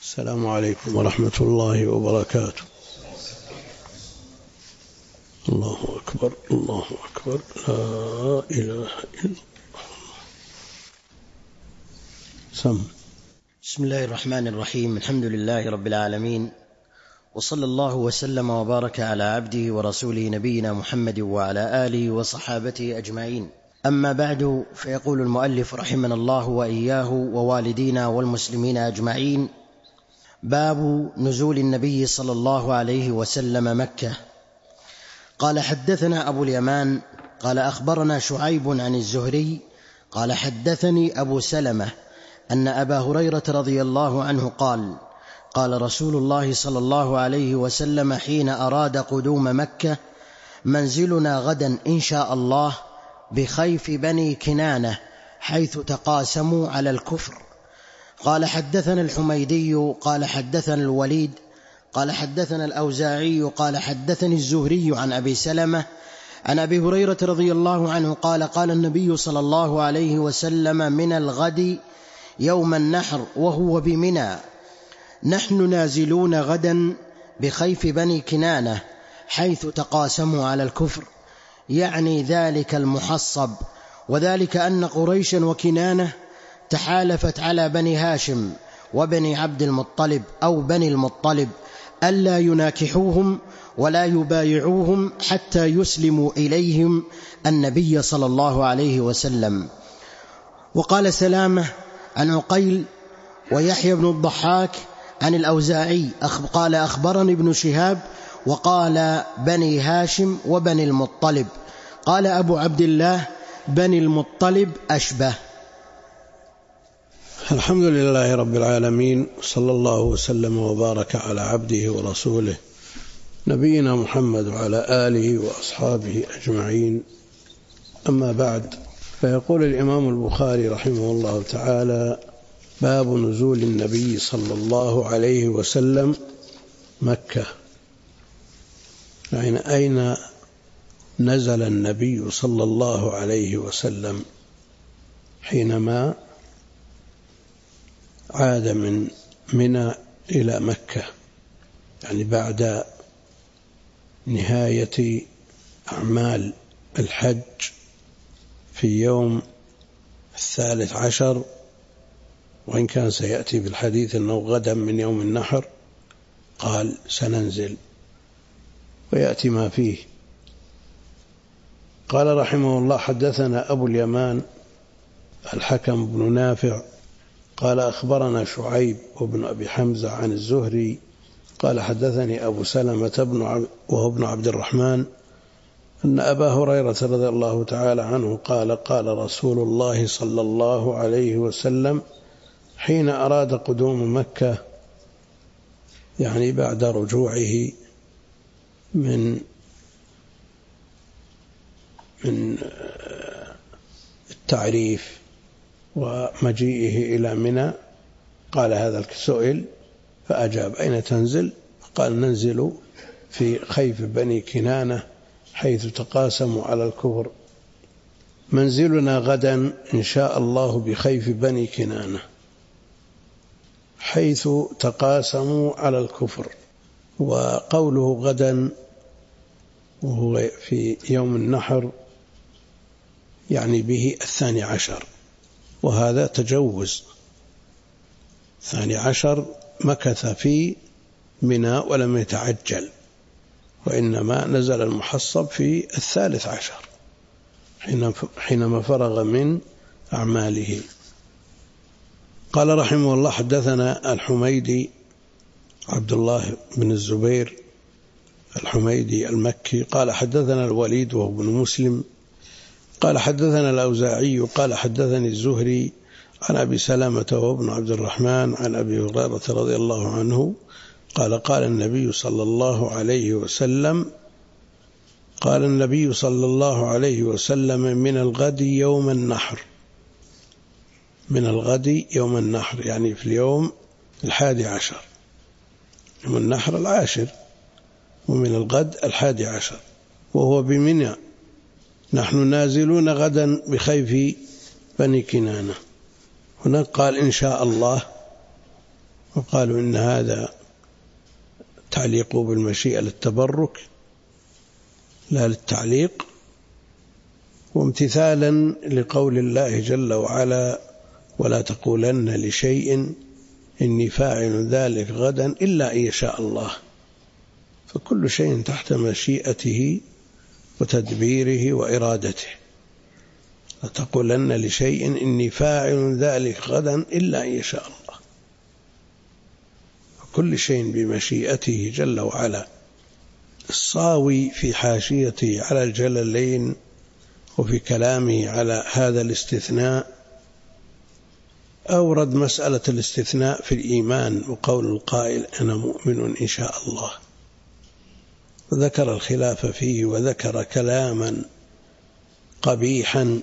السلام عليكم ورحمة الله وبركاته. الله أكبر الله أكبر، لا إله إلا الله. سم. بسم الله الرحمن الرحيم. الحمد لله رب العالمين، وصلى الله وسلم وبارك على عبده ورسوله نبينا محمد وعلى آله وصحابته أجمعين. أما بعد، فيقول المؤلف رحمنا الله وإياه ووالدينا والمسلمين أجمعين: باب نزول النبي صلى الله عليه وسلم مكة. قال: حدثنا أبو اليمان قال: أخبرنا شعيب عن الزهري قال: حدثني أبو سلمة أن أبا هريرة رضي الله عنه قال: قال رسول الله صلى الله عليه وسلم حين أراد قدوم مكة: منزلنا غدا إن شاء الله بخيف بني كنانة حيث تقاسموا على الكفر. قال: حدثنا الحميدي قال: حدثنا الوليد قال: حدثنا الأوزاعي قال: حدثني الزهري عن أبي سلمة عن أبي هريرة رضي الله عنه قال: قال النبي صلى الله عليه وسلم: من الغد يوم النحر وهو بمنى: نحن نازلون غدا بخيف بني كنانة حيث تقاسموا على الكفر، يعني ذلك المحصب، وذلك أن قريشا وكنانة تحالفت على بني هاشم وبني عبد المطلب أو بني المطلب ألا يناكحوهم ولا يبايعوهم حتى يسلموا إليهم النبي صلى الله عليه وسلم. وقال سلامة عن عقيل ويحيى بن الضحاك عن الأوزاعي قال: أخبرني ابن شهاب وقال: بني هاشم وبني المطلب. قال أبو عبد الله: بني المطلب أشبه. الحمد لله رب العالمين، صلى الله وسلم وبارك على عبده ورسوله نبينا محمد وعلى آله وأصحابه أجمعين. أما بعد، فيقول الإمام البخاري رحمه الله تعالى: باب نزول النبي صلى الله عليه وسلم مكة. يعني أين نزل النبي صلى الله عليه وسلم حينما عاد من منى إلى مكة، يعني بعد نهاية أعمال الحج في يوم 13، وإن كان سيأتي في الحديث أنه غدا من يوم النحر، قال: سننزل، ويأتي ما فيه. قال رحمه الله: حدثنا أبو اليمان الحكم بن نافع قال: أخبرنا شعيب وابن أبي حمزة عن الزهري قال: حدثني أبو سلمة وهو ابن عبد الرحمن أن أبا هريرة رضي الله تعالى عنه قال: قال رسول الله صلى الله عليه وسلم حين أراد قدوم مكة، يعني بعد رجوعه من التعريف ومجيئه إلى منى، قال هذا السؤال فأجاب: أين تنزل؟ قال: ننزل في خيف بني كنانة حيث تقاسموا على الكفر. منزلنا غدا إن شاء الله بخيف بني كنانة حيث تقاسموا على الكفر. وقوله غدا وهو في يوم النحر يعني به 12، وهذا تجوز. 12 مكث في منى ولم يتعجل، وإنما نزل المحصب في 13 حينما فرغ من أعماله. قال رحمه الله: حدثنا الحميدي عبد الله بن الزبير الحميدي المكي قال: حدثنا الوليد وهو ابن مسلم قال: حدثنا الأوزاعي قال: حدثني الزهري عن أبي سلمة وهو ابن عبد الرحمن عن أبي هريرة رضي الله عنه قال: قال النبي صلى الله عليه وسلم: قال النبي صلى الله عليه وسلم: من الغد يوم النحر. من الغد يوم النحر يعني في اليوم 11، يوم النحر 10، ومن الغد 11، وهو بمنى: نحن نازلون غدا بخيف بني كنانة. هناك قال: إن شاء الله، وقالوا إن هذا تعليق بالمشيئة للتبرك لا للتعليق، وامتثالا لقول الله جل وعلا: ولا تقولن لشيء إني فاعل ذلك غدا إلا إن يشاء الله. فكل شيء تحت مشيئته وتدبيره وإرادته. لا تقولن لشيء إني فاعل ذلك غدا إلا إن يشاء الله. كل شيء بمشيئته جل وعلا. الصاوي في حاشيته على الجلالين وفي كلامه على هذا الاستثناء أورد مسألة الاستثناء في الإيمان وقول القائل: أنا مؤمن إن شاء الله، وذكر الخلاف فيه، وذكر كلاما قبيحا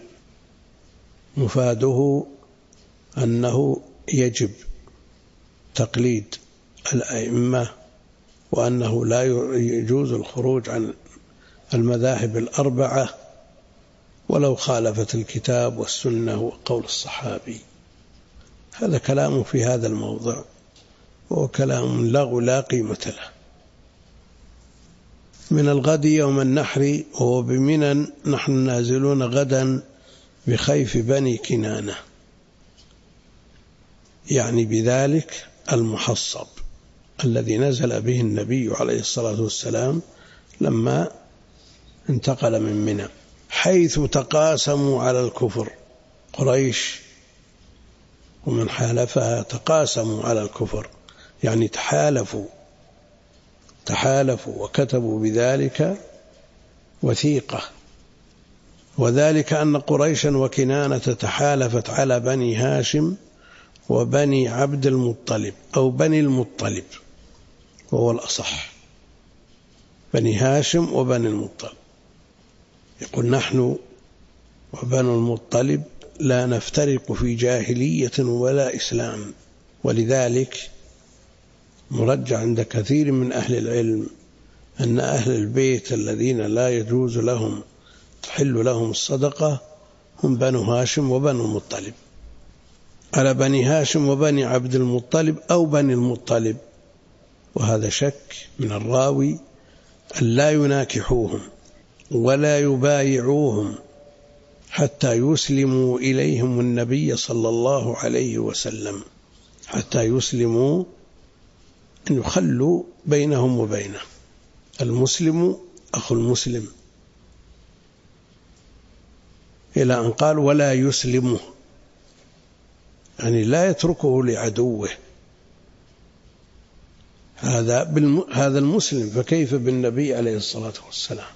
مفاده أنه يجب تقليد الأئمة، وأنه لا يجوز الخروج عن المذاهب الأربعة ولو خالفت الكتاب والسنة وقول الصحابي. هذا كلام في هذا الموضع، وهو كلام لغو لا قيمة له. من الغد يوم النحر، وهو بمنى، نحن نازلون غدا بخيف بني كنانة، يعني بذلك المحصب الذي نزل به النبي عليه الصلاة والسلام لما انتقل من منى، حيث تقاسموا على الكفر. قريش ومن حالفها تقاسموا على الكفر، يعني تحالفوا وكتبوا بذلك وثيقة. وذلك أن قريشا وكنانة تحالفت على بني هاشم وبني عبد المطلب، أو بني المطلب وهو الأصح، بني هاشم وبني المطلب. يقول: نحن وبنو المطلب لا نفترق في جاهلية ولا إسلام. ولذلك مرجع عند كثير من أهل العلم أن أهل البيت الذين لا يجوز لهم تحل لهم الصدقة هم بنو هاشم وبنو المطلب، على بني هاشم وبني عبد المطلب أو بني المطلب. وهذا شك من الراوي أن لا يناكحوهم ولا يبايعوهم حتى يسلموا إليهم النبي صلى الله عليه وسلم، حتى يسلموا، أن يخلوا بينهم وبينه. المسلم أخو المسلم، إلى أن قال: ولا يسلمه، يعني لا يتركه لعدوه. هذا المسلم، فكيف بالنبي عليه الصلاة والسلام؟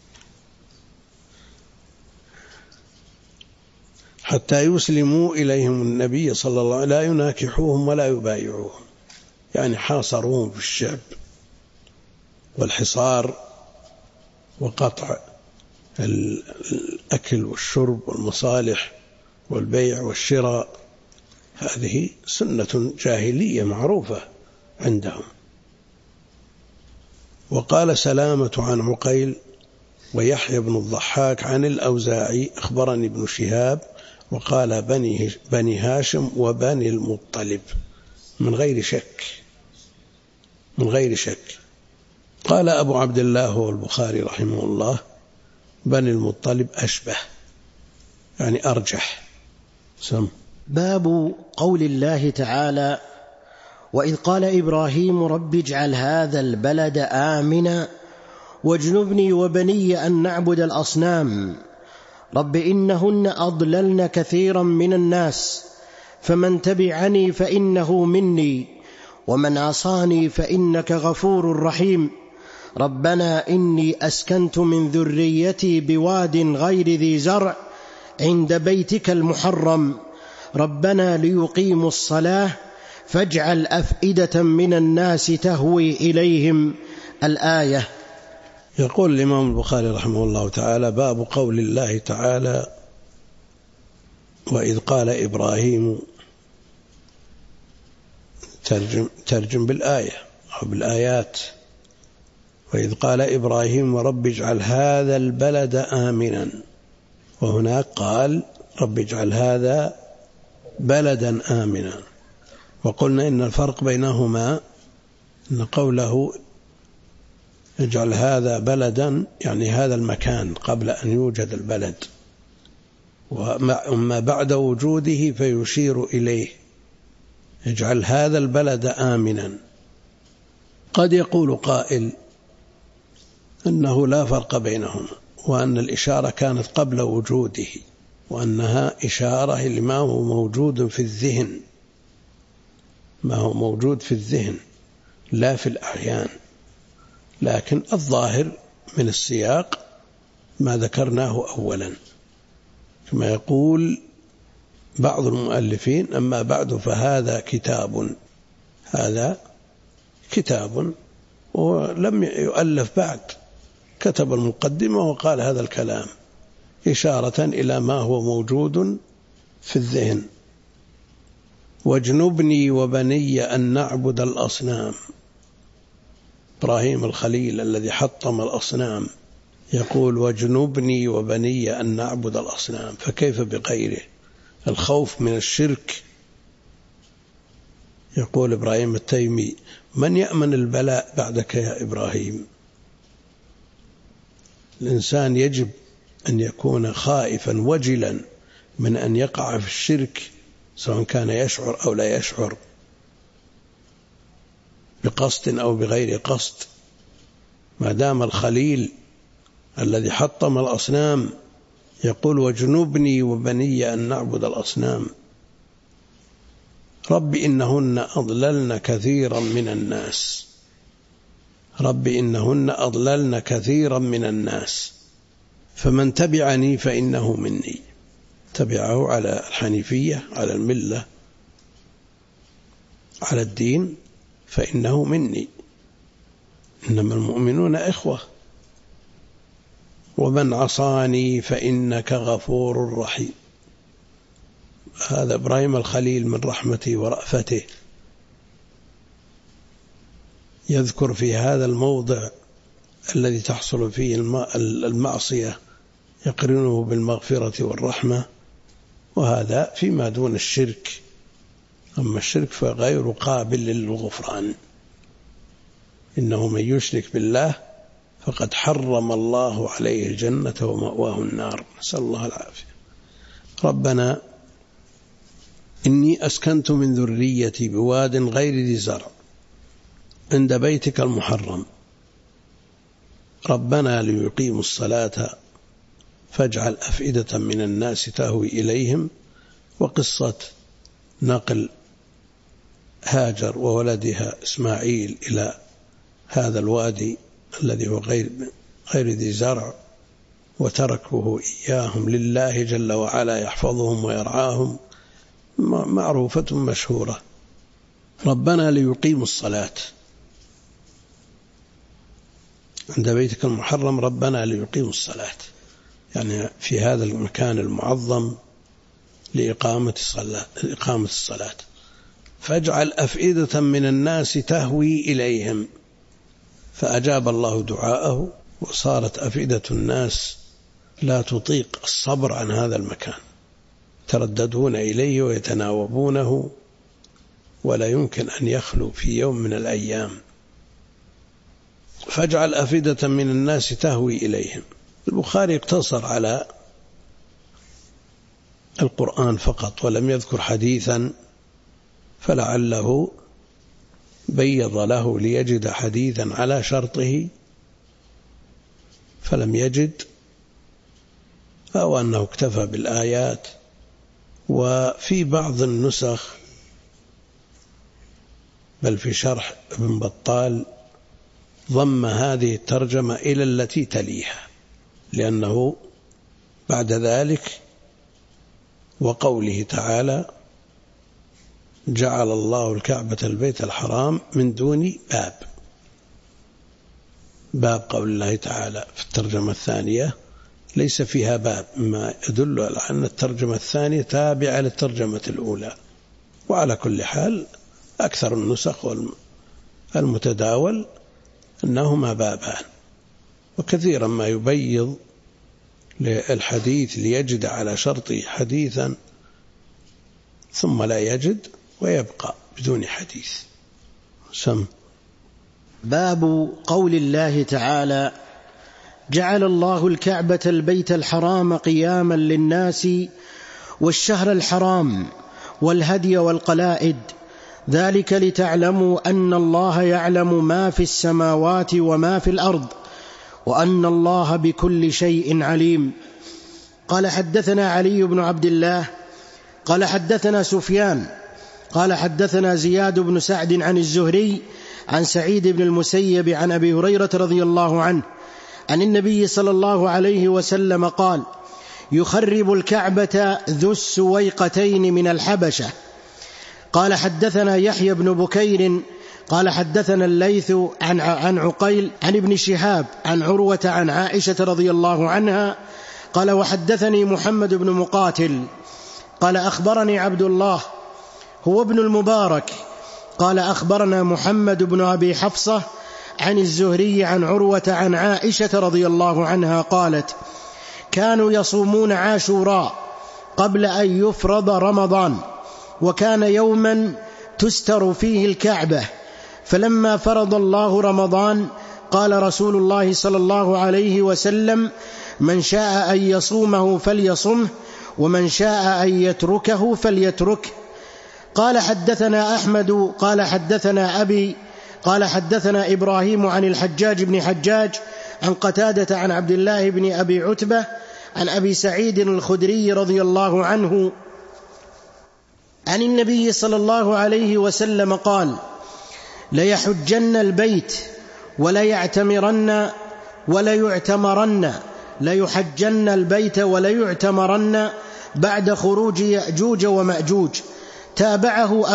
حتى يسلموا إليهم النبي صلى الله عليه وسلم، لا يناكحوهم ولا يبايعوهم، يعني حاصروهم في الشعب والحصار وقطع الأكل والشرب والمصالح والبيع والشراء. هذه سنة جاهلية معروفة عندهم. وقال سلامة عن عقيل ويحيى بن الضحاك عن الأوزاعي أخبرني ابن شهاب وقال: بني هاشم وبني المطلب، من غير شك. قال أبو عبد الله والبخاري رحمه الله: بني المطلب أشبه، يعني أرجح. باب قول الله تعالى: وإذ قال إبراهيم رب اجعل هذا البلد آمنا واجنبني وبني أن نعبد الأصنام رب إنهن أضللن كثيرا من الناس فمن تبعني فإنه مني ومن عصاني فإنك غفور رحيم ربنا إني أسكنت من ذريتي بواد غير ذي زرع عند بيتك المحرم ربنا ليقيموا الصلاة فاجعل أفئدة من الناس تهوي إليهم. الآية. يقول الإمام البخاري رحمه الله تعالى: باب قول الله تعالى: وإذ قال إبراهيم. ترجم بالآية أو بالآيات. وإذ قال إبراهيم رب اجعل هذا البلد آمنا، وهناك قال رب اجعل هذا بلدا آمنا. وقلنا إن الفرق بينهما أن قوله اجعل هذا بلدا يعني هذا المكان قبل أن يوجد البلد، وما بعد وجوده فيشير إليه اجعل هذا البلد آمنا. قد يقول قائل أنه لا فرق بينهما، وأن الإشارة كانت قبل وجوده، وأنها إشارة لما هو موجود في الذهن، ما هو موجود في الذهن لا في الأعيان. لكن الظاهر من السياق ما ذكرناه أولا، كما يقول بعض المؤلفين أما بعد فهذا كتاب، هذا كتاب ولم يؤلف بعد، كتب المقدمة وقال هذا الكلام إشارة إلى ما هو موجود في الذهن. واجنبني وبني أن نعبد الأصنام. إبراهيم الخليل الذي حطم الأصنام يقول واجنبني وبني أن نعبد الأصنام، فكيف بغيره؟ الخوف من الشرك. يقول إبراهيم التيمي من يأمن البلاء بعدك يا إبراهيم؟ الإنسان يجب أن يكون خائفا وجلا من أن يقع في الشرك، سواء كان يشعر أو لا يشعر، بقصد أو بغير قصد. ما دام الخليل الذي حطم الأصنام يقول واجنبني وبني أن نعبد الأصنام. رب إنهن أضللن كثيرا من الناس، رب إنهن أضللن كثيرا من الناس، فمن تبعني فإنه مني. تبعه على الحنيفية، على الملة، على الدين، فإنه مني، إنما المؤمنون إخوة. ومن عصاني فإنك غفور رحيم. هذا إبراهيم الخليل من رحمته ورأفته يذكر في هذا الموضع الذي تحصل فيه المعصية يقرنه بالمغفرة والرحمة، وهذا فيما دون الشرك. أما الشرك فغير قابل للغفران. إنه من يشرك بالله فقد حرم الله عليه الجنة ومأواه النار، نسأل الله العافية. ربنا إني أسكنت من ذريتي بواد غير ذي زرع عند بيتك المحرم ربنا ليقيموا الصلاة فاجعل أفئدة من الناس تهوي إليهم. وقصة نقل هاجر وولدها إسماعيل إلى هذا الوادي الذي هو غير ذي زرع وتركه إياهم لله جل وعلا يحفظهم ويرعاهم معروفة مشهورة. ربنا ليقيموا الصلاة عند بيتك المحرم، ربنا ليقيموا الصلاة، يعني في هذا المكان المعظم لإقامة الصلاة. فاجعل أفئدة من الناس تهوي إليهم، فأجاب الله دعاءه وصارت أفئدة الناس لا تطيق الصبر عن هذا المكان، ترددون إليه ويتناوبونه ولا يمكن أن يخلو في يوم من الأيام. فاجعل أفئدة من الناس تهوي إليهم. البخاري اقتصر على القرآن فقط ولم يذكر حديثا، فلعله بيض له ليجد حديثا على شرطه فلم يجد، أو أنه اكتفى بالآيات. وفي بعض النسخ بل في شرح ابن بطال ضم هذه الترجمة إلى التي تليها، لأنه بعد ذلك وقوله تعالى جعل الله الكعبة البيت الحرام من دون باب قول الله تعالى في الترجمة الثانية ليس فيها باب، ما يدل على أن الترجمة الثانية تابعة للترجمة الأولى. وعلى كل حال أكثر النسخ المتداول أنهما بابان، وكثيرا ما يبيض للحديث ليجد على شرطه حديثا ثم لا يجد ويبقى بدون حديث. سم. باب قول الله تعالى: جعل الله الكعبة البيت الحرام قياما للناس والشهر الحرام والهدي والقلائد ذلك لتعلموا أن الله يعلم ما في السماوات وما في الأرض وأن الله بكل شيء عليم. قال حدثنا علي بن عبد الله قال حدثنا سفيان قال حدثنا زياد بن سعد عن الزهري عن سعيد بن المسيب عن أبي هريرة رضي الله عنه عن النبي صلى الله عليه وسلم قال: يخرب الكعبة ذو السويقتين من الحبشة. قال حدثنا يحيى بن بكير قال حدثنا الليث عن عقيل عن ابن شهاب عن عروة عن عائشة رضي الله عنها قال: وحدثني محمد بن مقاتل قال أخبرني عبد الله هو ابن المبارك قال أخبرنا محمد بن أبي حفصة عن الزهري عن عروة عن عائشة رضي الله عنها قالت: كانوا يصومون عاشوراء قبل أن يفرض رمضان، وكان يوما تستر فيه الكعبة، فلما فرض الله رمضان قال رسول الله صلى الله عليه وسلم: من شاء أن يصومه فليصمه ومن شاء أن يتركه فليتركه. قال حدثنا أحمد قال حدثنا أبي قال حدثنا إبراهيم عن الحجاج بن حجاج عن قتادة عن عبد الله بن أبي عتبة عن أبي سعيد الخدري رضي الله عنه عن النبي صلى الله عليه وسلم قال: ليحجن البيت وليعتمرن وليعتمرن ليحجن البيت وليعتمرن بعد خروج يأجوج ومأجوج. تابعه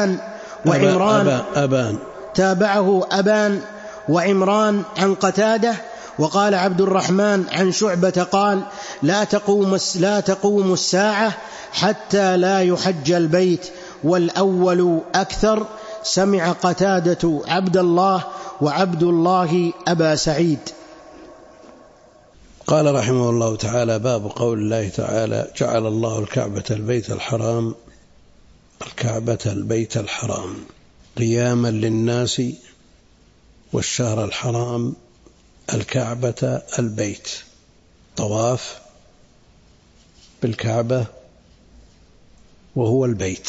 أبان وعمران عن قتادة. وقال عبد الرحمن عن شعبة قال: لا تقوم الساعة حتى لا يحج البيت، والأول أكثر. سمع قتادة عبد الله وعبد الله أبا سعيد. قال رحمه الله تعالى: باب قول الله تعالى: جعل الله الكعبة البيت الحرام قياما للناس والشهر الحرام. الكعبة البيت، طواف بالكعبة وهو البيت،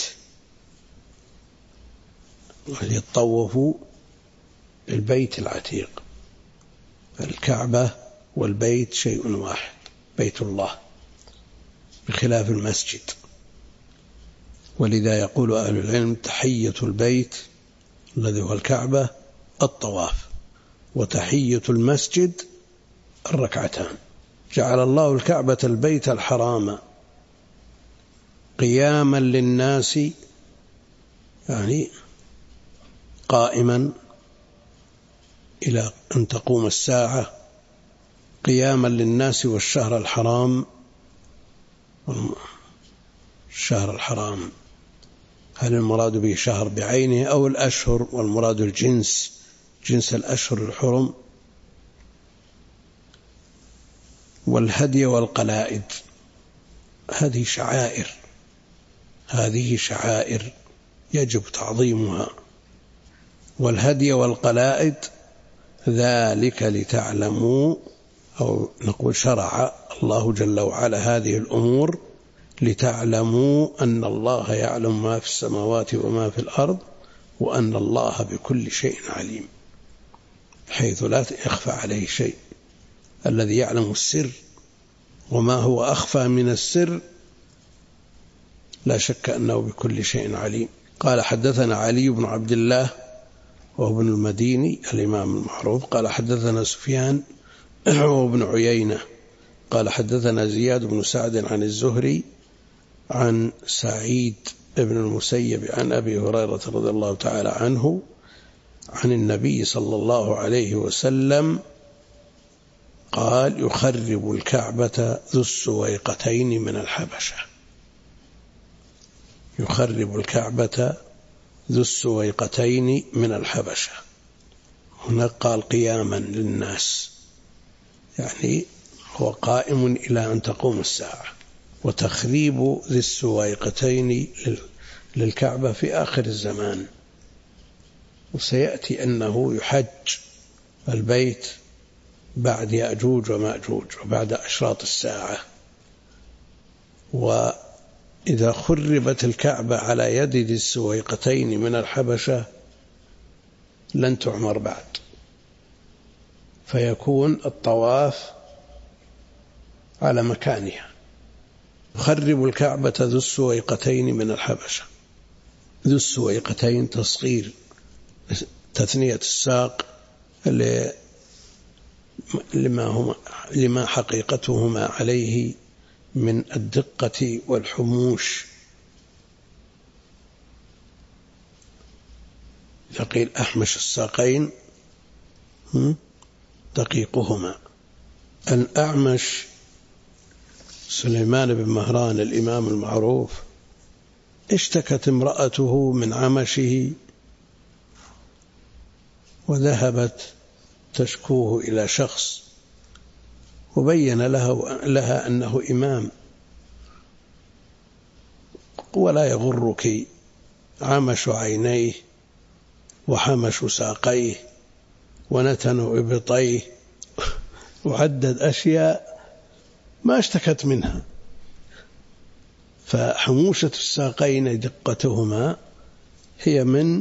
يطوفوا بالبيت العتيق. الكعبة والبيت شيء واحد، بيت الله، بخلاف المسجد. ولذا يقول أهل العلم: تحية البيت الذي هو الكعبة الطواف، وتحية المسجد الركعتان. جعل الله الكعبة البيت الحرام قياما للناس، يعني قائما إلى أن تقوم الساعة، قياما للناس والشهر الحرام. الشهر الحرام هل المراد به شهر بعينه أو الأشهر، والمراد الجنس، جنس الأشهر الحرم. والهدي والقلائد، هذه شعائر يجب تعظيمها. والهدي والقلائد ذلك لتعلموا، أو نقول شرع الله جل وعلا هذه الأمور لتعلموا أن الله يعلم ما في السماوات وما في الأرض وأن الله بكل شيء عليم، حيث لا يخفى عليه شيء. الذي يعلم السر وما هو أخفى من السر لا شك أنه بكل شيء عليم. قال حدثنا علي بن عبد الله وهو ابن المديني الإمام المعروف قال حدثنا سفيان وابن عيينة قال حدثنا زياد بن سعد عن الزهري عن سعيد بن المسيب عن أبي هريرة رضي الله تعالى عنه عن النبي صلى الله عليه وسلم قال: يخرب الكعبة ذو السويقتين من الحبشة. يخرب الكعبة ذو السويقتين من الحبشة. هنا قال قياما للناس، يعني هو قائم إلى أن تقوم الساعة. وتخريب ذي السويقتين للكعبة في آخر الزمان، وسيأتي أنه يحج البيت بعد يأجوج ومأجوج وبعد أشراط الساعة. وإذا خربت الكعبة على يد ذي السويقتين من الحبشة لن تعمر بعد، فيكون الطواف على مكانها. يخرب الكعبة ذو السويقتين من الحبشة. ذو السويقتين تصغير تثنية الساق لما حقيقتهما عليه من الدقة والحموش. يقيل أحمش الساقين دقيقهما. الأعمش سليمان بن مهران الإمام المعروف اشتكت امرأته من عمشه وذهبت تشكوه إلى شخص وبين لها أنه إمام ولا يغرك عمش عينيه وحمش ساقيه ونتن إبطيه، وعدد أشياء ما اشتكت منها. فحموشة الساقين دقتهما هي من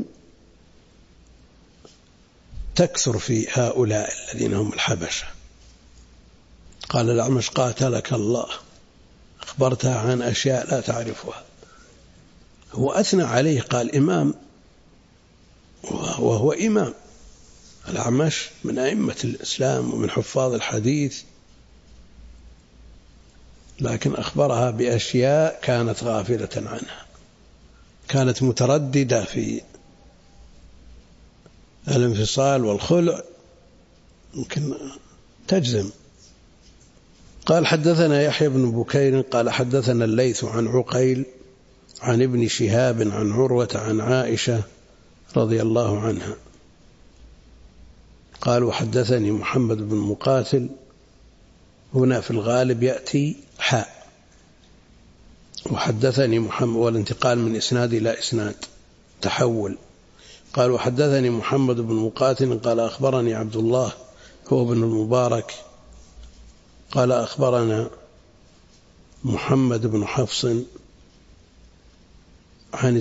تكثر في هؤلاء الذين هم الحبشة. قال الأعمش قاتلك الله، أخبرتها عن أشياء لا تعرفها. هو أثنى عليه قال إمام، وهو إمام. الأعمش من أئمة الإسلام ومن حفاظ الحديث، لكن أخبرها بأشياء كانت غافلة عنها، كانت مترددة في الانفصال والخلع، يمكن تجزم. قال حدثنا يحيى بن بكير قال حدثنا الليث عن عقيل عن ابن شهاب عن عروة عن عائشة رضي الله عنها قال وحدثني محمد بن مقاتل. هنا في الغالب يأتي حاء، وحدثني محمد، والانتقال من إسناد إلى إسناد تحول. قال وحدثني محمد بن مقاتل قال أخبرني عبد الله هو بن المبارك قال أخبرنا محمد بن حفص عن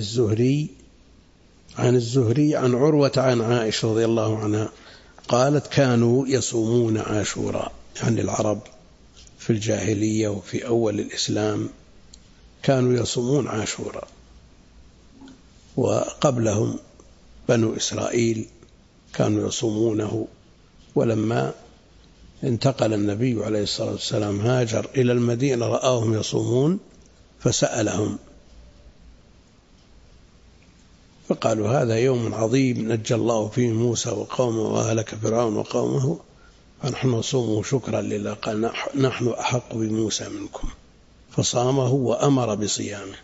الزهري عن عروة عن عائشة رضي الله عنها قالت كانوا يصومون عاشوراء، يعني العرب في الجاهلية وفي أول الإسلام كانوا يصومون عاشوراء، وقبلهم بنو إسرائيل كانوا يصومونه. ولما انتقل النبي عليه الصلاة والسلام هاجر إلى المدينة رآهم يصومون فسألهم فقالوا هذا يوم عظيم نجى الله فيه موسى وقومه وأهلك فرعون وقومه فنحن نصومه شكرا لله. قال نحن أحق بموسى منكم، فصامه وأمر بصيامه.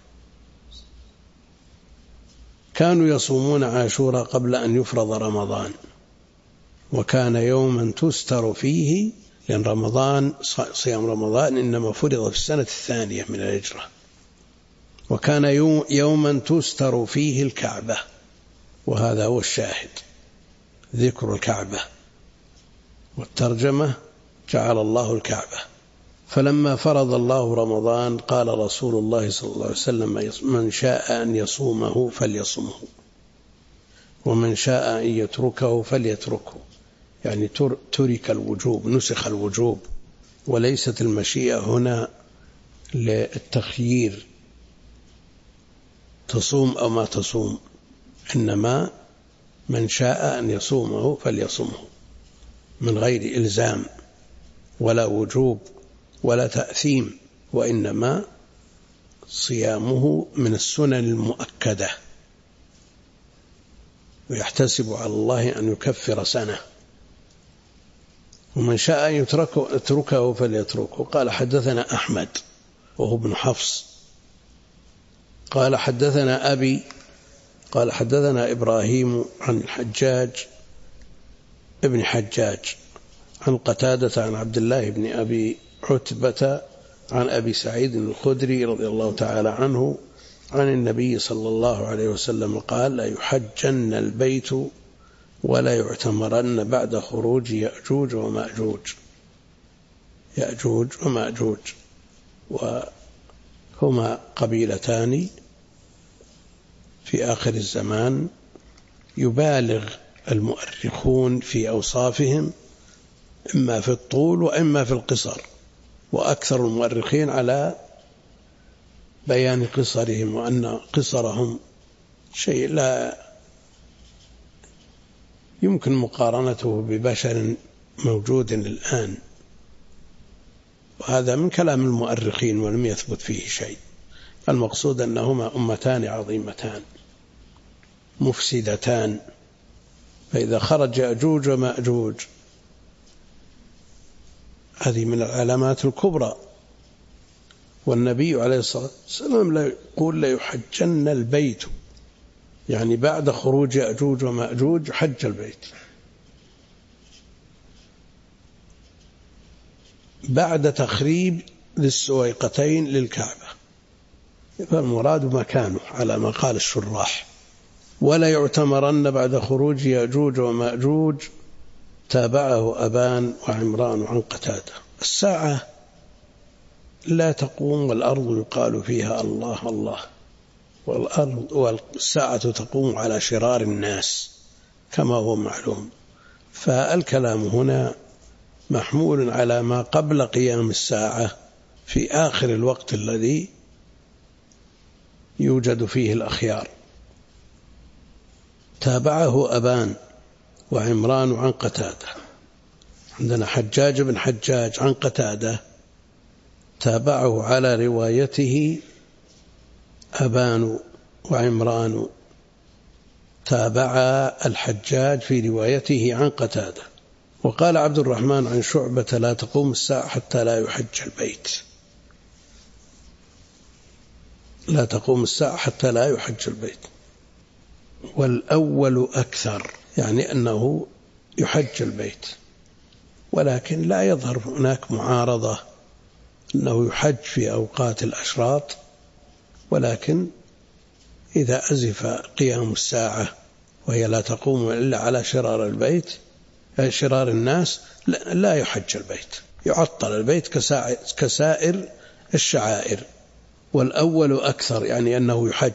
كانوا يصومون عاشوراء قبل أن يفرض رمضان، وكان يوما تستر فيه، لأن رمضان صيام رمضان إنما فرض في السنة الثانية من الهجرة، وكان يوما تستر فيه الكعبة، وهذا هو الشاهد ذكر الكعبة، والترجمة جعل الله الكعبة. فلما فرض الله رمضان قال رسول الله صلى الله عليه وسلم من شاء أن يصومه فليصمه ومن شاء أن يتركه فليتركه، يعني ترك الوجوب، نسخ الوجوب، وليست المشيئة هنا للتخيير تصوم أو ما تصوم، إنما من شاء أن يصومه فليصومه من غير إلزام ولا وجوب ولا تأثيم، وإنما صيامه من السنن المؤكدة، ويحتسب على الله أن يكفر سنة. ومن شاء أن يتركه فليتركه. قال حدثنا أحمد وهو ابن حفص قال حدثنا أبي قال حدثنا إبراهيم عن الحجاج ابن حجاج عن قتادة عن عبد الله بن أبي عتبة عن أبي سعيد الخدري رضي الله تعالى عنه عن النبي صلى الله عليه وسلم قال لا يحجن البيت ولا يعتمرن بعد خروج يأجوج ومأجوج. يأجوج ومأجوج وهما قبيلتان في آخر الزمان يبالغ المؤرخون في أوصافهم إما في الطول وإما في القصر، وأكثر المؤرخين على بيان قصرهم، وأن قصرهم شيء لا يمكن مقارنته ببشر موجود الآن، وهذا من كلام المؤرخين ولم يثبت فيه شيء. المقصود أنهما أمتان عظيمتان مفسدتان، فإذا خرج يأجوج ومأجوج هذه من العلامات الكبرى. والنبي عليه الصلاة والسلام لا يقول ليحجن البيت، يعني بعد خروج يأجوج ومأجوج حج البيت، بعد تخريب ذي السويقتين للكعبة، فالمراد مكانه على ما قال الشراح. ولا يعتمرن بعد خروج يأجوج ومأجوج، تابعه أبان وعمران عن قتادة. الساعة لا تقوم والأرض يقال فيها الله الله، والساعة تقوم على شرار الناس كما هو معلوم. فالكلام هنا محمول على ما قبل قيام الساعة في آخر الوقت الذي يوجد فيه الأخيار. تابعه أبان وعمران عن قتادة. عندنا حجاج بن حجاج عن قتادة، تابعه على روايته أبان وعمران، تابع الحجاج في روايته عن قتادة. وقال عبد الرحمن عن شعبة: لا تقوم الساعة حتى لا يحج البيت. لا تقوم الساعة حتى لا يحج البيت. والأول أكثر، يعني أنه يحج البيت، ولكن لا يظهر هناك معارضة أنه يحج في أوقات الأشراط، ولكن إذا أزف قيام الساعة وهي لا تقوم إلا على شرار البيت شرار الناس لا يحج البيت، يعطل البيت كسائر الشعائر. والأول أكثر، يعني أنه يحج.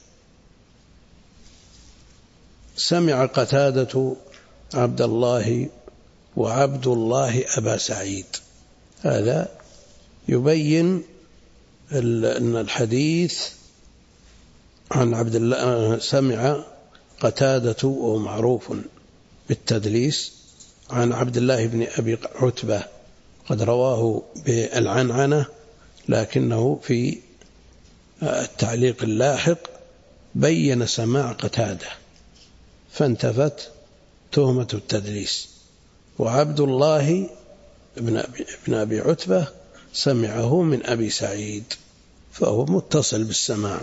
سمع قتادة عبد الله وعبد الله أبا سعيد. هذا يبين أن الحديث عن عبد الله، سمع قتادة وهو معروف بالتدليس عن عبد الله بن أبي عتبة، قد رواه بالعنعنة، لكنه في التعليق اللاحق بين سماع قتادة فانتفت تهمة التدليس. وعبد الله بن أبي عتبة سمعه من أبي سعيد، فهو متصل بالسماع.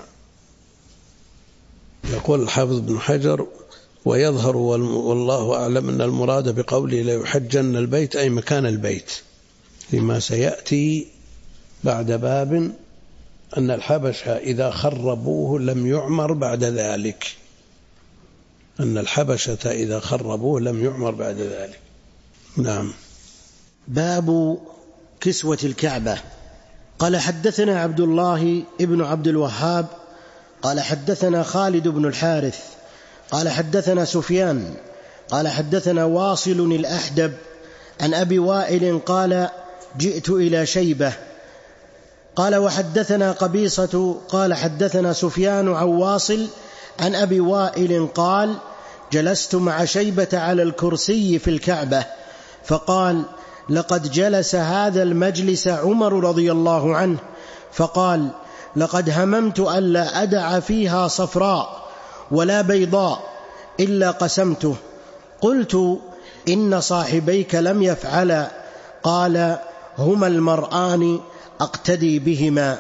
يقول الحافظ بن حجر: ويظهر والله أعلم أن المراد بقوله ليحجن البيت أي مكان البيت، لما سيأتي بعد باب أن الحبشة إذا خربوه لم يعمر بعد ذلك، أن الحبشة إذا خربوه لم يعمر بعد ذلك. نعم. باب كسوة الكعبة. قال: حدثنا عبد الله ابن عبد الوهاب قال حدثنا خالد بن الحارث قال حدثنا سفيان قال حدثنا واصل الأحدب عن أبي وائل قال: جئت إلى شيبة. قال: وحدثنا قبيصة قال حدثنا سفيان عن واصل عن أبي وائل قال: جلست مع شيبة على الكرسي في الكعبة، فقال: لقد جلس هذا المجلس عمر رضي الله عنه، فقال: لقد هممت ألا أدع فيها صفراء ولا بيضاء إلا قسمته. قلت: إن صاحبيك لم يفعلا. قال: هما المرآن أقتدي بهما.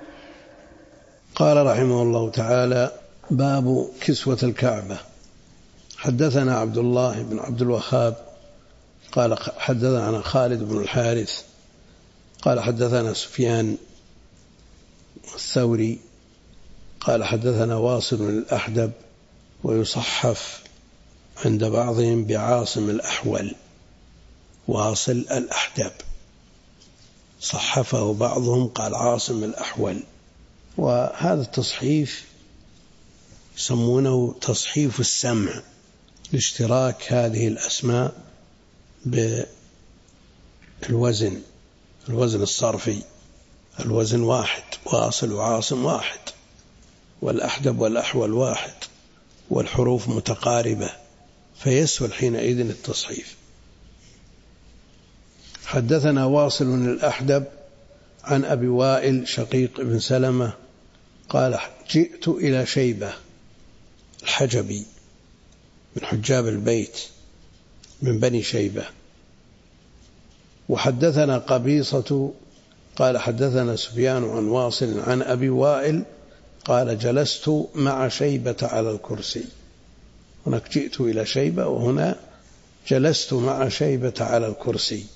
قال رحمه الله تعالى: باب كسوة الكعبة. حدثنا عبد الله بن عبد الوهاب قال حدثنا خالد بن الحارث قال حدثنا سفيان الثوري قال حدثنا واصل الأحدب ويصحف عند بعضهم بعاصم الأحول واصل الأحدب، صحفه بعضهم قال عاصم الأحول. وهذا التصحيف يسمونه تصحيف السمع لاشتراك هذه الأسماء بالوزن، الوزن الصرفي، الوزن واحد، واصل وعاصم واحد، والأحدب والأحول واحد، والحروف متقاربة، فيسهل حينئذ التصحيف. حدثنا واصل الأحدب عن أبي وائل شقيق بن سلمة قال جئت إلى شيبة الحجبي من حجاب البيت من بني شيبة. وحدثنا قبيصة قال حدثنا سفيان عن واصل عن أبي وائل قال جلست مع شيبة على الكرسي. هناك جئت إلى شيبة، وهنا جلست مع شيبة على الكرسي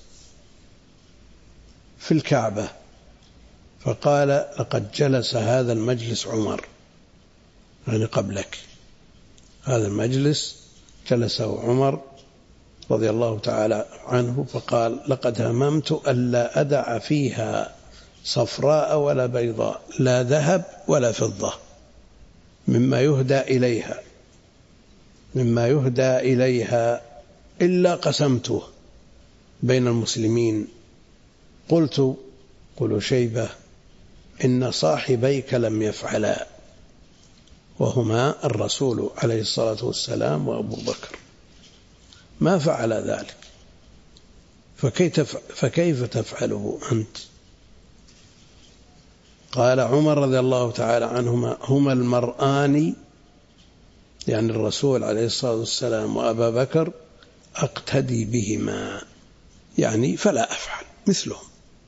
في الكعبة، فقال لقد جلس هذا المجلس عمر، يعني قبلك، هذا المجلس جلسه عمر رضي الله تعالى عنه، فقال لقد هممت ألا أدع فيها صفراء ولا بيضاء، لا ذهب ولا فضة، مما يهدى إليها إلا قسمته بين المسلمين. قلت قل شيبة إن صاحبيك لم يفعلا، وهما الرسول عليه الصلاة والسلام وأبو بكر، ما فعل ذلك، فكيف تفعله أنت؟ قال عمر رضي الله تعالى عنهما هما المرآن، يعني الرسول عليه الصلاة والسلام وأبا بكر، أقتدي بهما، يعني فلا أفعل مثلهم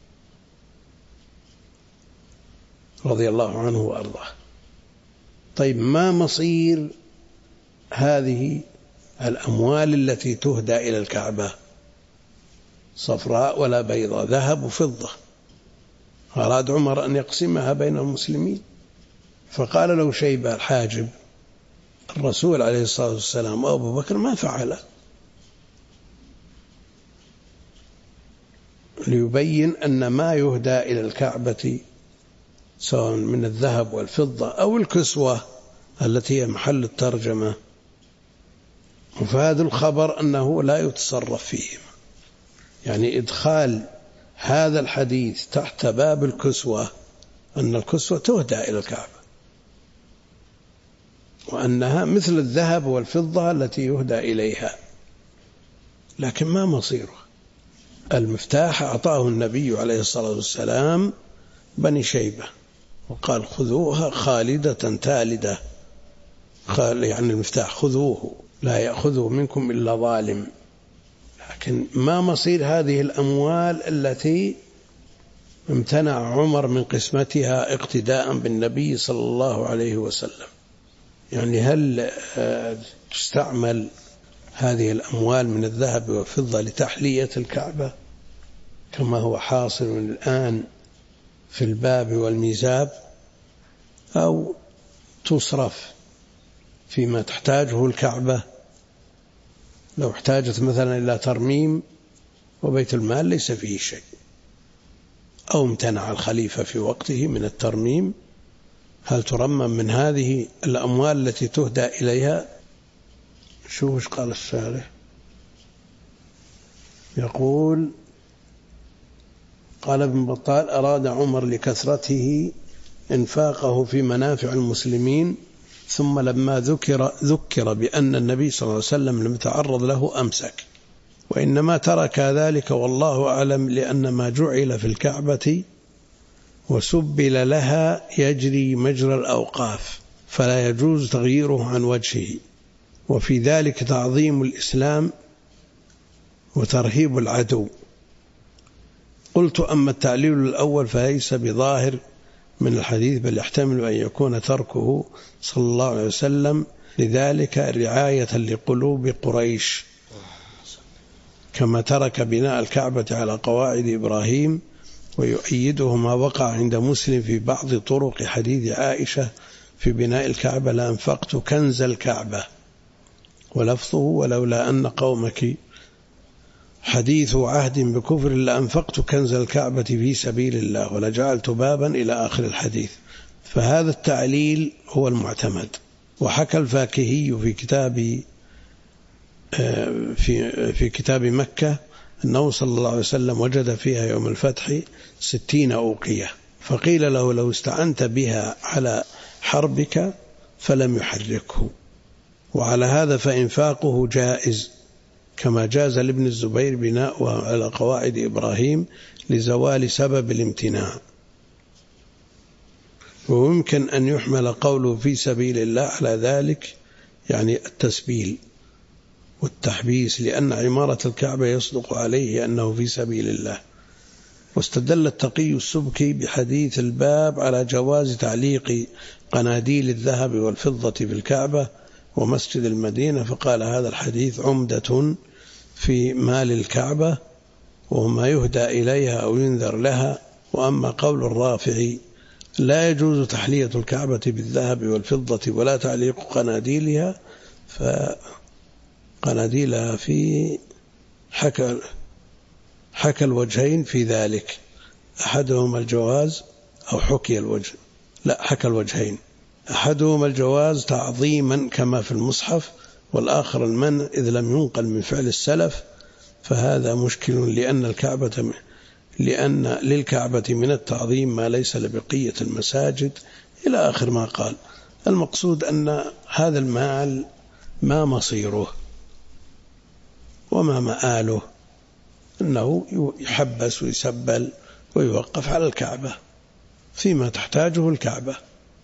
رضي الله عنه وأرضاه. طيب ما مصير هذه الأموال التي تهدى إلى الكعبة؟ صفراء ولا بيضاء، ذهب وفضة. أراد عمر أن يقسمها بين المسلمين، فقال له شيبة الحاجب الرسول عليه الصلاة والسلام وأبو بكر ما فعل، ليبين أن ما يهدى إلى الكعبة سواء من الذهب والفضة أو الكسوة التي هي محل الترجمة، مفاد الخبر أنه لا يتصرف فيهم، يعني إدخال هذا الحديث تحت باب الكسوة، أن الكسوة تهدى إلى الكعبة، وأنها مثل الذهب والفضة التي يهدى إليها، لكن ما مصيره؟ المفتاح أعطاه النبي عليه الصلاة والسلام بني شيبة، وقال خذوها خالدة تالدة، قال يعني المفتاح خذوه لا يأخذه منكم إلا ظالم. لكن ما مصير هذه الأموال التي امتنع عمر من قسمتها اقتداء بالنبي صلى الله عليه وسلم؟ يعني هل تستعمل هذه الأموال من الذهب والفضة لتحلية الكعبة كما هو حاصل الآن في الباب والميزاب، أو تصرف فيما تحتاجه الكعبة؟ لو احتاجت مثلا إلى ترميم وبيت المال ليس فيه شيء، أو امتنع الخليفة في وقته من الترميم، هل ترمم من هذه الأموال التي تهدى إليها؟ شوف ايش قال الشارح، يقول قال ابن بطال أراد عمر لكثرته انفاقه في منافع المسلمين، ثم لما ذكر بأن النبي صلى الله عليه وسلم لم يتعرض له أمسك، وإنما ترك ذلك والله أعلم لأن ما جعل في الكعبة وسبل لها يجري مجرى الأوقاف، فلا يجوز تغييره عن وجهه، وفي ذلك تعظيم الإسلام وترهيب العدو. قلت أما التعليل الأول فليس بظاهر من الحديث، بل يحتمل أن يكون تركه صلى الله عليه وسلم لذلك رعاية لقلوب قريش، كما ترك بناء الكعبة على قواعد إبراهيم، ويؤيده ما وقع عند مسلم في بعض طرق حديث عائشة في بناء الكعبة: لأنفقت كنز الكعبة ولفظه ولولا أن قومك حديث عهد بكفر لأنفقت كنز الكعبة في سبيل الله ولجعلت بابا إلى آخر الحديث. فهذا التعليل هو المعتمد. وحكى الفاكهي في كتاب مكة أنه صلى الله عليه وسلم وجد فيها يوم الفتح 60 أوقية، فقيل له لو استعنت بها على حربك فلم يحركه. وعلى هذا فإنفاقه جائز، كما جاز لابن الزبير بناء على قواعد إبراهيم لزوال سبب الامتناع. ويمكن أن يحمل قوله في سبيل الله على ذلك، يعني التسبيل والتحبيس، لأن عمارة الكعبة يصدق عليه أنه في سبيل الله. واستدل التقي السبكي بحديث الباب على جواز تعليق قناديل الذهب والفضة في الكعبة ومسجد المدينة، فقال هذا الحديث عمدة في مال الكعبة وما يهدى إليها أو ينذر لها. وأما قول الرافعي لا يجوز تحلية الكعبة بالذهب والفضة ولا تعليق قناديلها، فقناديلها في حكى الوجهين في ذلك، أحدهما الجواز أو حكي الوجه، لا حكى الوجهين، أحدهما الجواز تعظيما كما في المصحف، والآخر المنع إذ لم ينقل من فعل السلف، فهذا مشكل لأن للكعبة من التعظيم ما ليس لبقية المساجد إلى آخر ما قال. المقصود أن هذا المال ما مصيره وما مآله، أنه يحبس ويسبل ويوقف على الكعبة فيما تحتاجه الكعبة.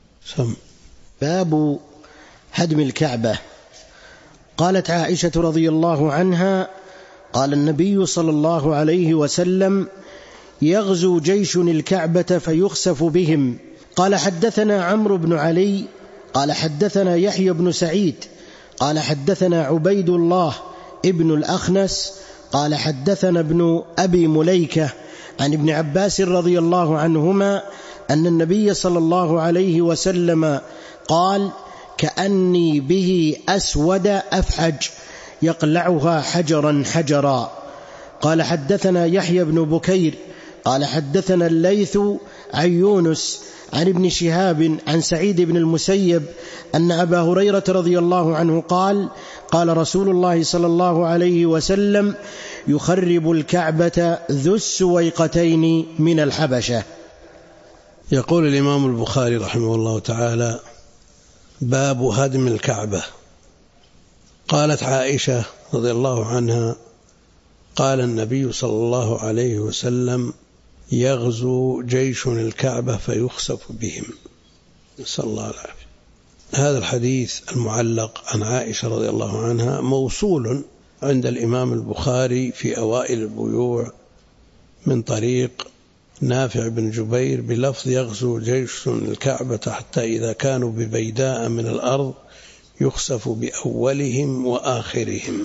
باب هدم الكعبة. قالت عائشة رضي الله عنها: قال النبي صلى الله عليه وسلم: يغزو جيش الكعبة فيخسف بهم. قال حدثنا عمرو بن علي قال حدثنا يحيى بن سعيد قال حدثنا عبيد الله ابن الأخنس قال حدثنا ابن أبي مليكة عن ابن عباس رضي الله عنهما أن النبي صلى الله عليه وسلم قال: كأني به أسود أفحج يقلعها حجرا حجرا. قال حدثنا يحيى بن بكير قال حدثنا الليث عن يونس عن ابن شهاب عن سعيد بن المسيب أن أبا هريرة رضي الله عنه قال: قال رسول الله صلى الله عليه وسلم: يخرب الكعبة ذو السويقتين من الحبشة. يقول الإمام البخاري رحمه الله تعالى: باب هدم الكعبة. قالت عائشة رضي الله عنها: قال النبي صلى الله عليه وسلم: يغزو جيش الكعبة فيخسف بهم. نسأل الله العافية. هذا الحديث المعلق عن عائشة رضي الله عنها موصول عند الإمام البخاري في أوائل البيوع من طريق نافع بن جبير بلفظ: يغزو جيش الكعبة حتى إذا كانوا ببيداء من الأرض يخسف بأولهم وآخرهم.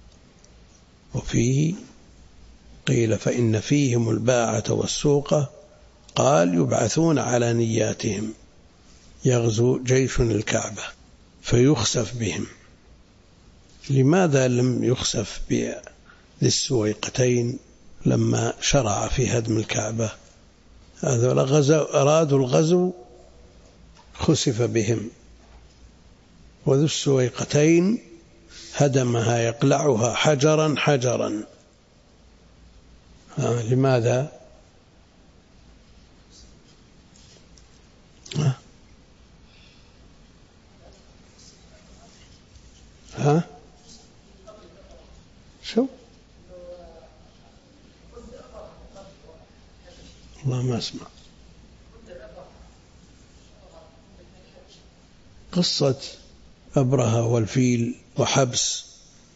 وفيه قيل: فإن فيهم الباعة والسوقة. قال: يبعثون على نياتهم. يغزو جيش الكعبة فيخسف بهم. لماذا لم يخسف بذي السويقتين لما شرع في هدم الكعبة؟ هذا أرادوا الغزو خسف بهم، وذو السويقتين هدمها يقلعها حجرا حجرا. لماذا؟ شو؟ الله ما أسمع. قصة أبرهة والفيل وحبس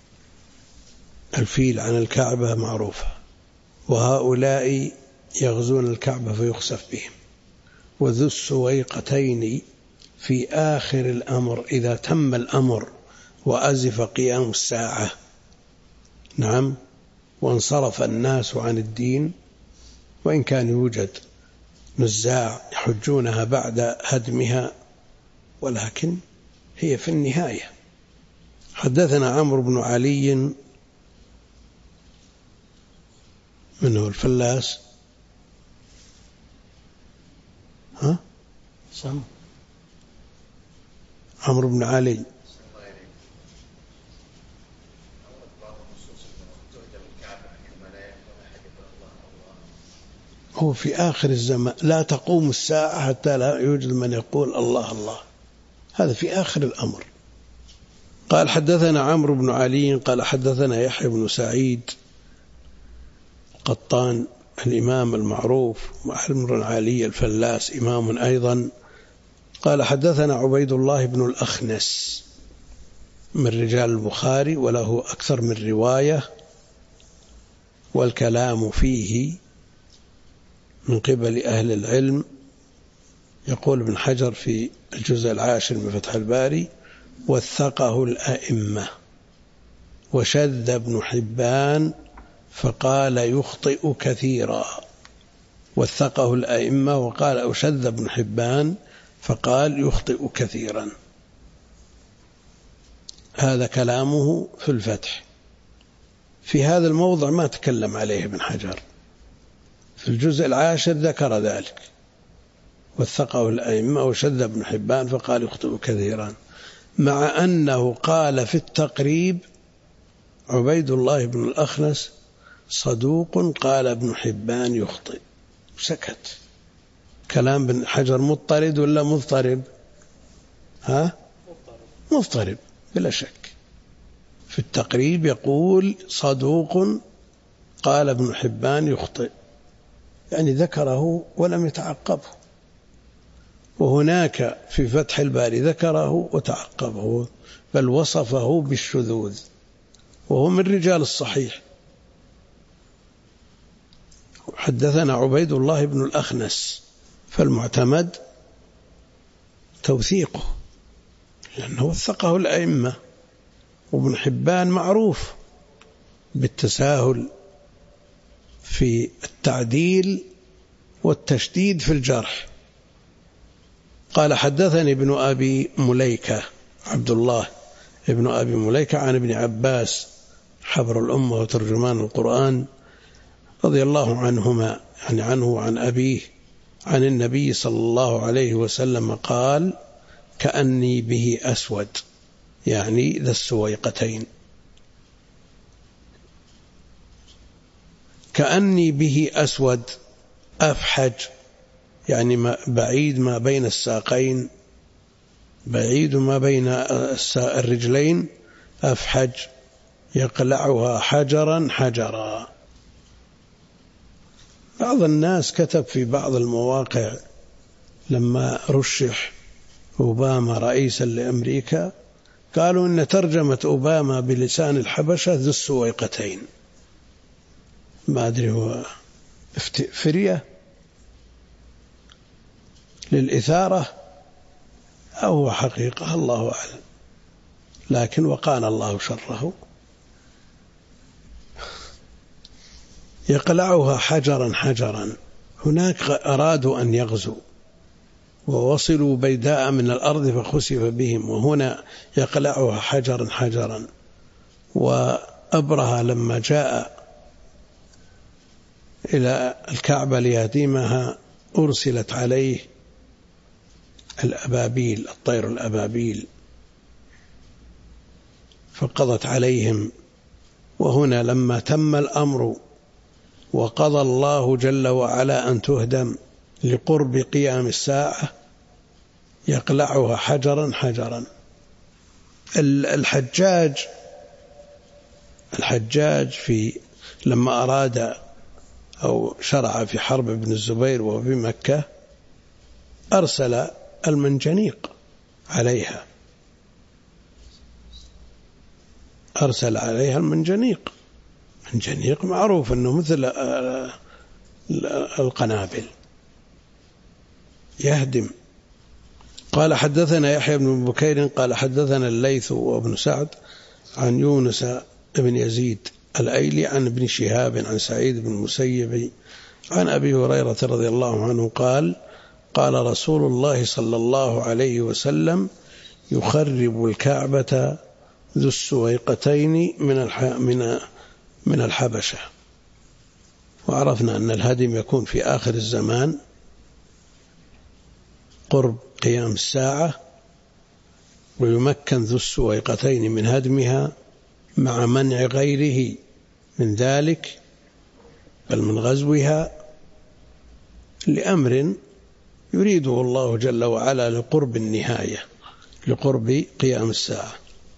الفيل عن الكعبة معروفة، وهؤلاء يغزون الكعبة فيخسف بهم. وذو السويقتين في آخر الأمر إذا تم الأمر وأزف قيام الساعة، نعم، وانصرف الناس عن الدين، وإن كان يوجد نزاع يحجونها بعد هدمها، ولكن هي في النهاية حدثنا عمرو بن علي من هو الفلاس؟ عمرو بن علي هو في آخر الزمان، لا تقوم الساعة حتى لا يوجد من يقول الله الله، هذا في آخر الأمر. قال حدثنا عمرو بن علي قال حدثنا يحيى بن سعيد قطان الإمام المعروف، عمرو بن علي الفلاس إمام أيضا. قال حدثنا عبيد الله بن الأخنس من رجال البخاري وله أكثر من رواية، والكلام فيه من قبل أهل العلم. يقول ابن حجر في الجزء 10 من فتح الباري: وثقه الأئمة، وشذ ابن حبان فقال يخطئ كثيرا. وثقه الأئمة وقال وشذ ابن حبان فقال يخطئ كثيرا. هذا كلامه في الفتح. في هذا الموضع ما تكلم عليه ابن حجر، في الجزء 10 ذكر ذلك: وثقه الأئمة وشذ ابن حبان فقال يخطئ كثيرا، مع أنه قال في التقريب عبيد الله بن الأخنس صدوق قال ابن حبان يخطئ، سكت. كلام ابن حجر مضطرد ولا مضطرب؟ مضطرب بلا شك. في التقريب يقول صدوق قال ابن حبان يخطئ، يعني ذكره ولم يتعقبه. وهناك في فتح الباري ذكره وتعقبه، بل وصفه بالشذوذ، وهو من رجال الصحيح. حدثنا عبيد الله بن الأخنس، فالمعتمد توثيقه لأنه وثقه الأئمة، وابن حبان معروف بالتساهل في التعديل والتشديد في الجرح. قال حدثني ابن أبي مليكة عبد الله ابن أبي مليكة عن ابن عباس حبر الأمة وترجمان القرآن رضي الله عنهما، يعني عنه وعن أبيه، عن النبي صلى الله عليه وسلم قال: كأني به أسود، يعني ذا السويقتين. كأني به أسود أفحج، يعني بعيد ما بين الساقين، بعيد ما بين الرجلين، أفحج يقلعها حجرا حجرا. بعض الناس كتب في بعض المواقع لما رشح أوباما رئيسا لأمريكا، قالوا إن ترجمة أوباما بلسان الحبشة ذو السويقتين. ما أدري هو فرية للإثارة أو هو حقيقة، الله أعلم، لكن وقانا الله شره. يقلعها حجرا حجرا، هناك أرادوا أن يغزوا ووصلوا بيداء من الأرض فخسف بهم، وهنا يقلعها حجرا حجرا. وأبرهة لما جاء إلى الكعبة ليهدمها أرسلت عليه الأبابيل، الطير الأبابيل، فقضت عليهم. وهنا لما تم الأمر وقضى الله جل وعلا أن تهدم لقرب قيام الساعة، يقلعها حجرا حجرا. الحجاج لما أراد أو شرع في حرب ابن الزبير وهو في مكة، أرسل المنجنيق عليها، أرسل عليها المنجنيق. المنجنيق معروف أنه مثل القنابل يهدم. قال حدثنا يحيى بن بكير قال حدثنا الليث وابن سعد عن يونس بن يزيد الأيلي عن ابن شهاب عن سعيد بن المسيب عن أبي هريرة رضي الله عنه قال: قال رسول الله صلى الله عليه وسلم: يخرب الكعبة ذو السويقتين من الحبشة. وعرفنا أن الهدم يكون في آخر الزمان قرب قيام الساعة، ويمكن ذو السويقتين من هدمها مع منع غيره من ذلك بل من غزوها لأمر يريده الله جل وعلا لقرب النهاية، لقرب قيام الساعة.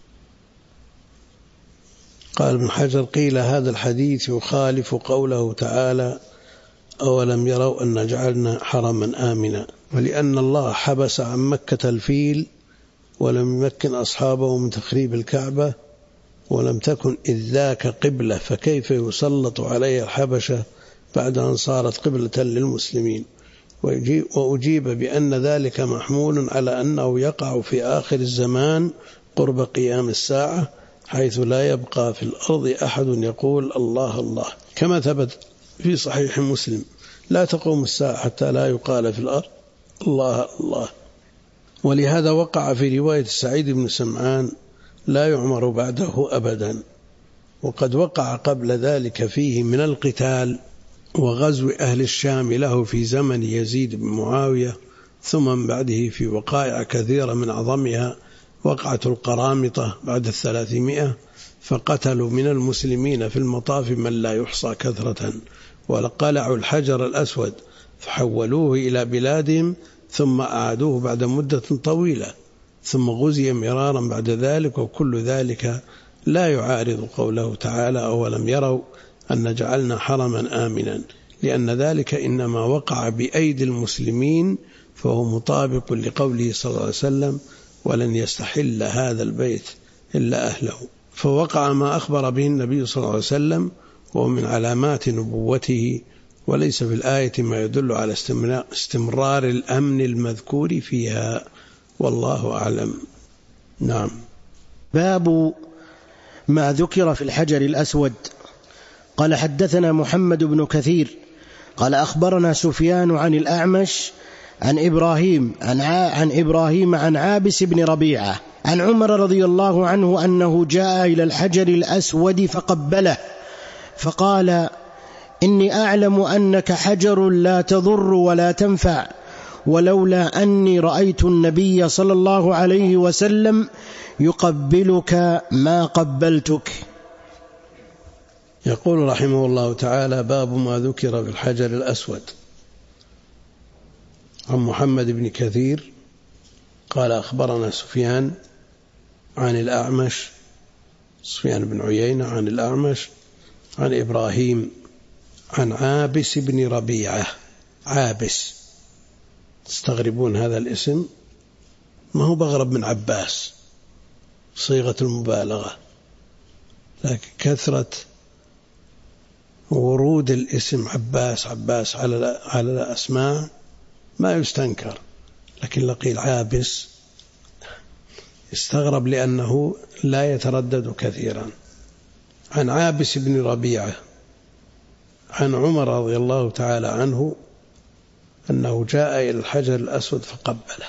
قال ابن حجر: قيل هذا الحديث يخالف قوله تعالى: أولم يروا أن جعلنا حرما آمنا، ولأن الله حبس عن مكة الفيل ولم يمكن أصحابه من تخريب الكعبة، ولم تكن إذ ذاك قبلة، فكيف يسلط عليها الحبشة بعد أن صارت قبلة للمسلمين؟ وأجيب بأن ذلك محمول على أنه يقع في آخر الزمان قرب قيام الساعة، حيث لا يبقى في الأرض أحد يقول الله الله، كما ثبت في صحيح مسلم: لا تقوم الساعة حتى لا يقال في الأرض الله الله. ولهذا وقع في رواية سعيد بن سمعان: لا يعمر بعده أبدا. وقد وقع قبل ذلك فيه من القتال وغزو أهل الشام له في زمن يزيد بن معاوية، ثم من بعده في وقائع كثيرة، من أعظمها وقعة القرامطة بعد 300، فقتلوا من المسلمين في المطاف من لا يحصى كثرة، ولقلعوا الحجر الأسود فحولوه إلى بلادهم، ثم أعادوه بعد مدة طويلة، ثم غزي مرارا بعد ذلك، وكل ذلك لا يعارض قوله تعالى: أولم يروا أن جعلنا حرما آمنا، لأن ذلك إنما وقع بأيدي المسلمين، فهو مطابق لقوله صلى الله عليه وسلم: ولن يستحل هذا البيت إلا أهله. فوقع ما أخبر به النبي صلى الله عليه وسلم، وهو من علامات نبوته، وليس في الآية ما يدل على استمرار الأمن المذكور فيها، والله أعلم. نعم. باب ما ذكر في الحجر الأسود. قال: حدثنا محمد بن كثير قال: أخبرنا سفيان عن الأعمش عن إبراهيم عن عابس بن ربيعة عن عمر رضي الله عنه أنه جاء إلى الحجر الأسود فقبله فقال: إني أعلم أنك حجر لا تضر ولا تنفع، ولولا أني رأيت النبي صلى الله عليه وسلم يقبلك ما قبلتك. يقول رحمه الله تعالى: باب ما ذكر في الحجر الأسود. عن محمد بن كثير قال: أخبرنا سفيان عن الأعمش، سفيان بن عيينة عن الأعمش عن إبراهيم عن عابس بن ربيعة. عابس، تستغربون هذا الاسم، ما هو بغرب من عباس، صيغة المبالغة، لكن كثرة ورود الاسم عباس على الأسماء ما يستنكر، لكن لقيل عابس استغرب لأنه لا يتردد كثيرا. عن عابس بن ربيعة عن عمر رضي الله تعالى عنه أنه جاء إلى الحجر الأسود فقبله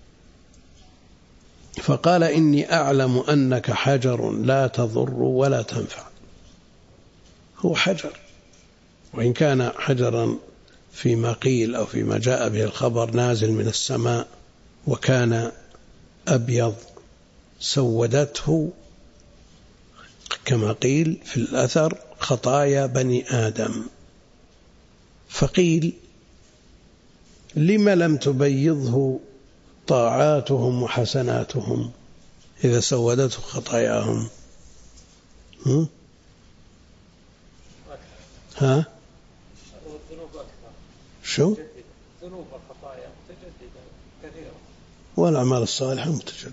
فقال: إني أعلم أنك حجر لا تضر ولا تنفع. هو حجر، وإن كان حجرا فيما قيل أو فيما جاء به الخبر نازل من السماء، وكان أبيض سودته كما قيل في الأثر خطايا بني آدم. فقيل: لما لم تبيضه طاعاتهم وحسناتهم إذا سودته خطاياهم؟ ها؟ شو؟ ذنوب الخطايا متجددة كثيرة، والأعمال الصالحة متجددة.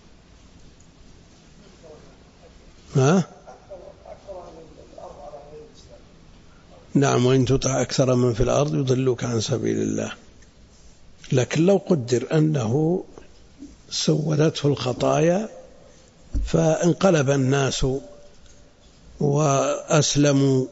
ها؟ نعم، وإن تطع أكثر من في الأرض يضلوك عن سبيل الله. لكن لو قدر أنه سودته الخطايا فانقلب الناس وأسلموا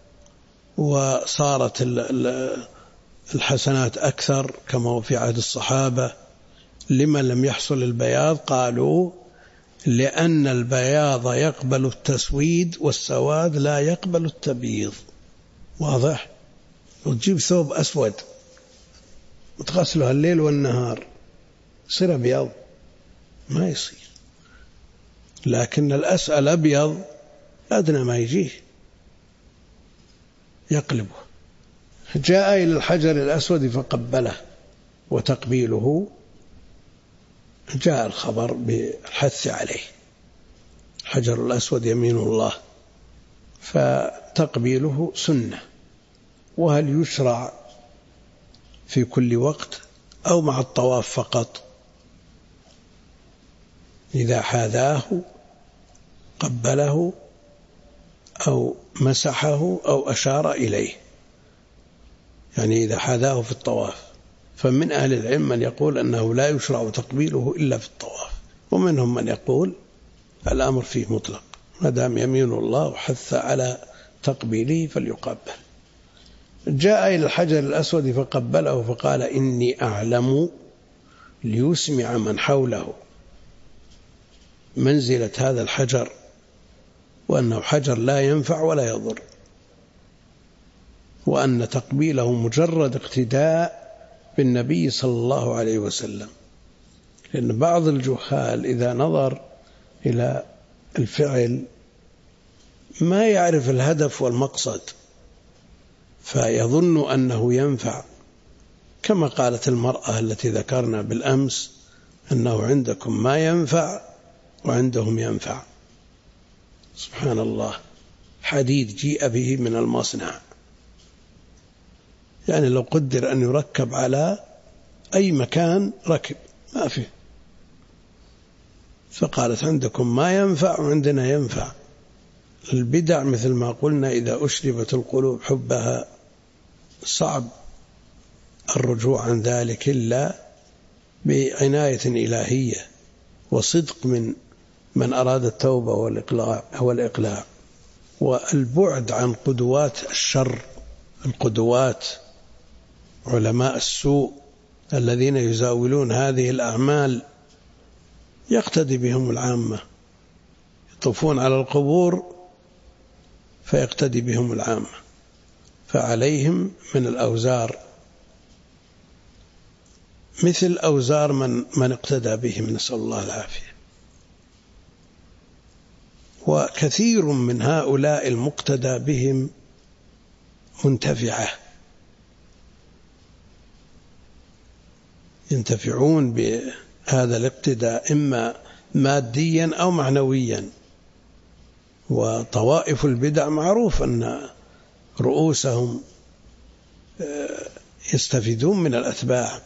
وصارت الحسنات أكثر كما هو في عهد الصحابة، لمن لم يحصل البياض قالوا لأن البياض يقبل التسويد والسواد لا يقبل التبييض. واضح؟ وتجيب ثوب أسود وتغسله الليل والنهار يصير أبيض؟ ما يصير. لكن الأبيض أدنى ما يجيه يقلبه. جاء إلى الحجر الأسود فقبله، وتقبيله جاء الخبر بالحث عليه. الحجر الأسود يمين الله، فتقبيله سنة. وهل يشرع في كل وقت أو مع الطواف فقط؟ إذا حاذاه قبله أو مسحه أو أشار إليه، يعني إذا حاذاه في الطواف. فمن أهل العلم من يقول أنه لا يشرع تقبيله إلا في الطواف، ومنهم من يقول الأمر فيه مطلق، ما دام يمين الله وحث على تقبيله فليقبل. جاء إلى الحجر الأسود فقبله فقال إني أعلم، ليسمع من حوله منزلة هذا الحجر، وأنه حجر لا ينفع ولا يضر، وأن تقبيله مجرد اقتداء بالنبي صلى الله عليه وسلم. لأن بعض الجهال إذا نظر إلى الفعل ما يعرف الهدف والمقصد، فيظن أنه ينفع، كما قالت المرأة التي ذكرنا بالأمس أنه عندكم ما ينفع وعندهم ينفع. سبحان الله، حديد جيء به من المصنع، يعني لو قدر أن يركب على أي مكان ركب ما فيه، فقالت عندكم ما ينفع وعندنا ينفع. البدع مثل ما قلنا إذا أشربت القلوب حبها صعب الرجوع عن ذلك إلا بعناية إلهية وصدق من أراد التوبة والإقلاع والبعد عن قدوات الشر، القدوات علماء السوء الذين يزاولون هذه الأعمال يقتدي بهم العامة، يطوفون على القبور فيقتدي بهم العامة، فعليهم من الأوزار مثل أوزار من اقتدى بهم، نسأل الله العافية. وكثير من هؤلاء المقتدى بهم منتفعة، ينتفعون بهذا الاقتداء إما ماديا أو معنويا. وطوائف البدع معروف أن رؤوسهم يستفيدون من الأتباع،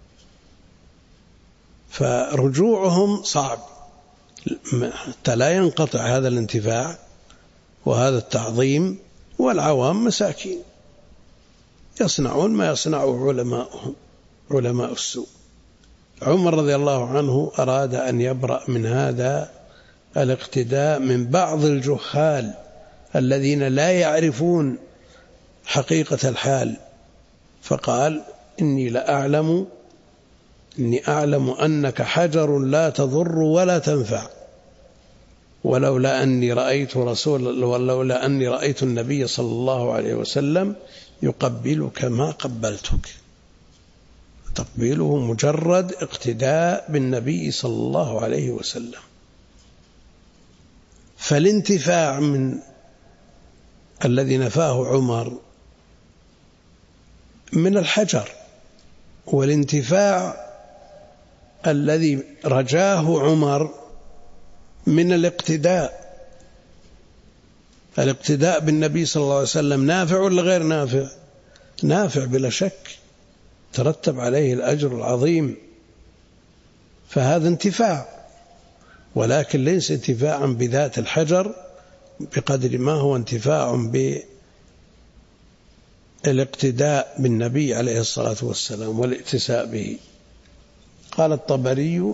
فرجوعهم صعب حتى لا ينقطع هذا الانتفاع وهذا التعظيم. والعوام مساكين يصنعون ما يصنعه علماؤهم، علماء السوء. عمر رضي الله عنه أراد أن يبرأ من هذا الاقتداء من بعض الجهال الذين لا يعرفون حقيقة الحال، فقال إني أعلم أنك حجر لا تضر ولا تنفع، ولولا أني رأيت النبي صلى الله عليه وسلم يقبلك ما قبلتك. تقبيله مجرد اقتداء بالنبي صلى الله عليه وسلم. فالانتفاع من الذي نفاه عمر من الحجر، والانتفاع الذي رجاه عمر من الاقتداء بالنبي صلى الله عليه وسلم. نافع ولا غير نافع؟ نافع بلا شك، ترتب عليه الأجر العظيم، فهذا انتفاع، ولكن ليس انتفاعا بذات الحجر بقدر ما هو انتفاع بالاقتداء بالنبي عليه الصلاة والسلام والائتساء به. قال الطبري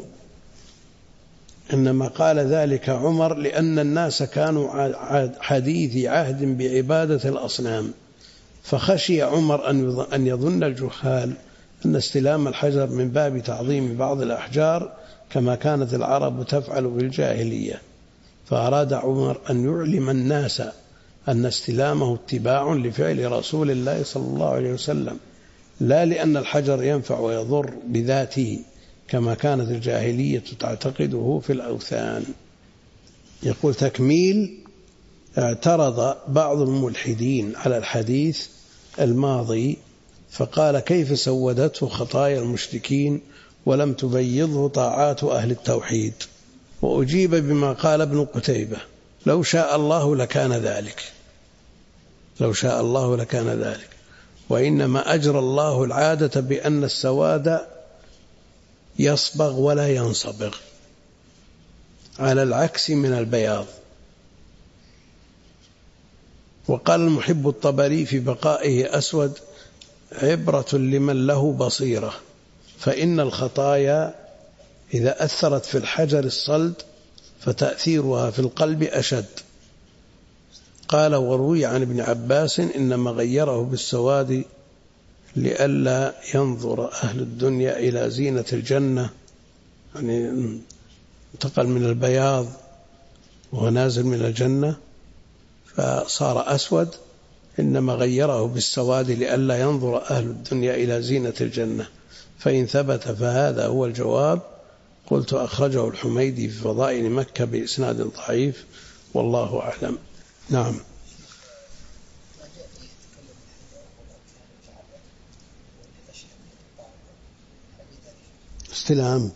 إنما قال ذلك عمر لأن الناس كانوا حديث عهد بعبادة الأصنام، فخشي عمر أن يظن الجهال أن استلام الحجر من باب تعظيم بعض الأحجار كما كانت العرب تفعل بالجاهلية، فأراد عمر أن يعلم الناس أن استلامه اتباع لفعل رسول الله صلى الله عليه وسلم، لا لأن الحجر ينفع ويضر بذاته كما كانت الجاهلية تعتقده في الأوثان. يقول تكميل: اعترض بعض الملحدين على الحديث الماضي فقال: كيف سودته خطايا المشركين ولم تبيضه طاعات أهل التوحيد؟ وأجيب بما قال ابن قتيبة: لو شاء الله لكان ذلك، لو شاء الله لكان ذلك، وإنما أجرى الله العادة بأن السواد يصبغ ولا ينصبغ، على العكس من البياض. وقال المحب الطبري في بقائه أسود: عبرة لمن له بصيرة، فإن الخطايا إذا أثرت في الحجر الصلد فتأثيرها في القلب أشد. قال: وروي عن ابن عباس إنما غيره بالسواد لئلا ينظر أهل الدنيا إلى زينة الجنة، يعني انتقل من البياض وهو نازل من الجنة فصار أسود، إنما غيره بالسواد لئلا ينظر أهل الدنيا إلى زينة الجنة. فإن ثبت فهذا هو الجواب. قلت: أخرجه الحميدي في فضائل مكة بإسناد ضعيف، والله أعلم. نعم. استلام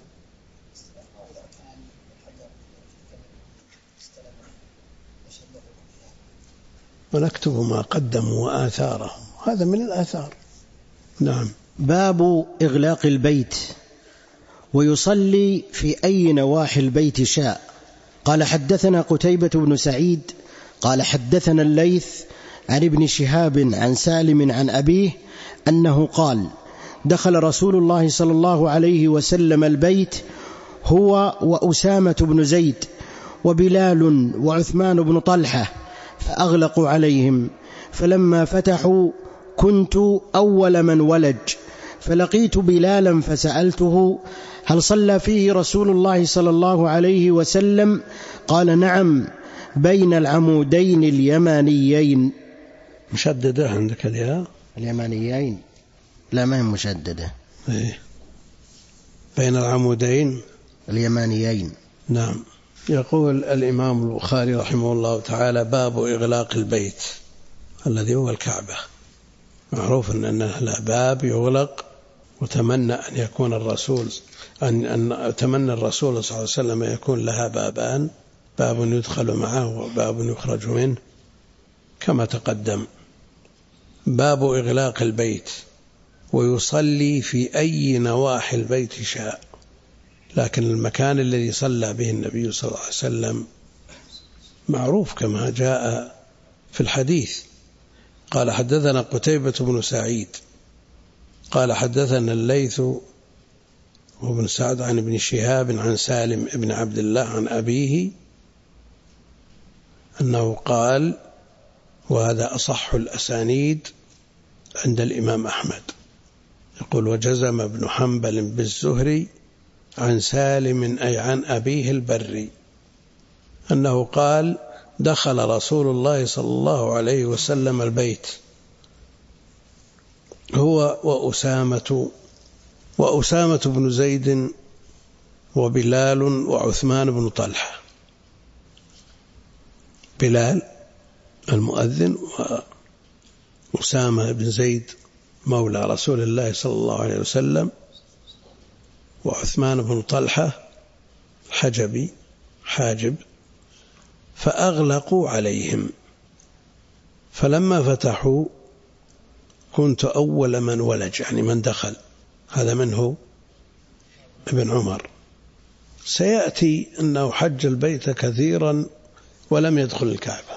ونكتب ما قدموا وآثاره، هذا من الآثار. نعم. باب إغلاق البيت ويصلي في أي نواحي البيت شاء. قال: حدثنا قتيبة بن سعيد قال: حدثنا الليث عن ابن شهاب عن سالم عن أبيه أنه قال: دخل رسول الله صلى الله عليه وسلم البيت هو وأسامة بن زيد وبلال وعثمان بن طلحة فأغلقوا عليهم، فلما فتحوا كنت أول من ولج، فلقيت بلالا فسألته: هل صلى فيه رسول الله صلى الله عليه وسلم؟ قال: نعم، بين العمودين اليمانيين. مشددة عندك الياء؟ اليمانيين لا، ما هي مشددة. إيه؟ بين العمودين اليمانيين. نعم. يقول الإمام البخاري رحمه الله تعالى: باب إغلاق البيت الذي هو الكعبة. معروف أن له باب يغلق، وتمنى أن يكون الرسول تمنى الرسول صلى الله عليه وسلم يكون لها بابان: باب يدخل معه وباب يخرج منه كما تقدم. باب إغلاق البيت ويصلي في أي نواحي البيت شاء، لكن المكان الذي صلى به النبي صلى الله عليه وسلم معروف كما جاء في الحديث. قال: حدثنا قتيبة بن سعيد قال: حدثنا الليث وابن سعد عن ابن شهاب عن سالم ابن عبد الله عن أبيه أنه قال، وهذا أصح الأسانيد عند الإمام أحمد، يقول: وجزم ابن حنبل بالزهري عن سالم أي عن أبيه البري أنه قال: دخل رسول الله صلى الله عليه وسلم البيت هو وأسامة بن زيد وبلال وعثمان بن طلحة. بلال المؤذن، وأسامة بن زيد مولى رسول الله صلى الله عليه وسلم، وعثمان بن طلحة الحجبي حاجب. فأغلقوا عليهم، فلما فتحوا كنت أول من ولج، يعني من دخل، هذا منه ابن عمر. سيأتي أنه حج البيت كثيرا ولم يدخل الكعبة.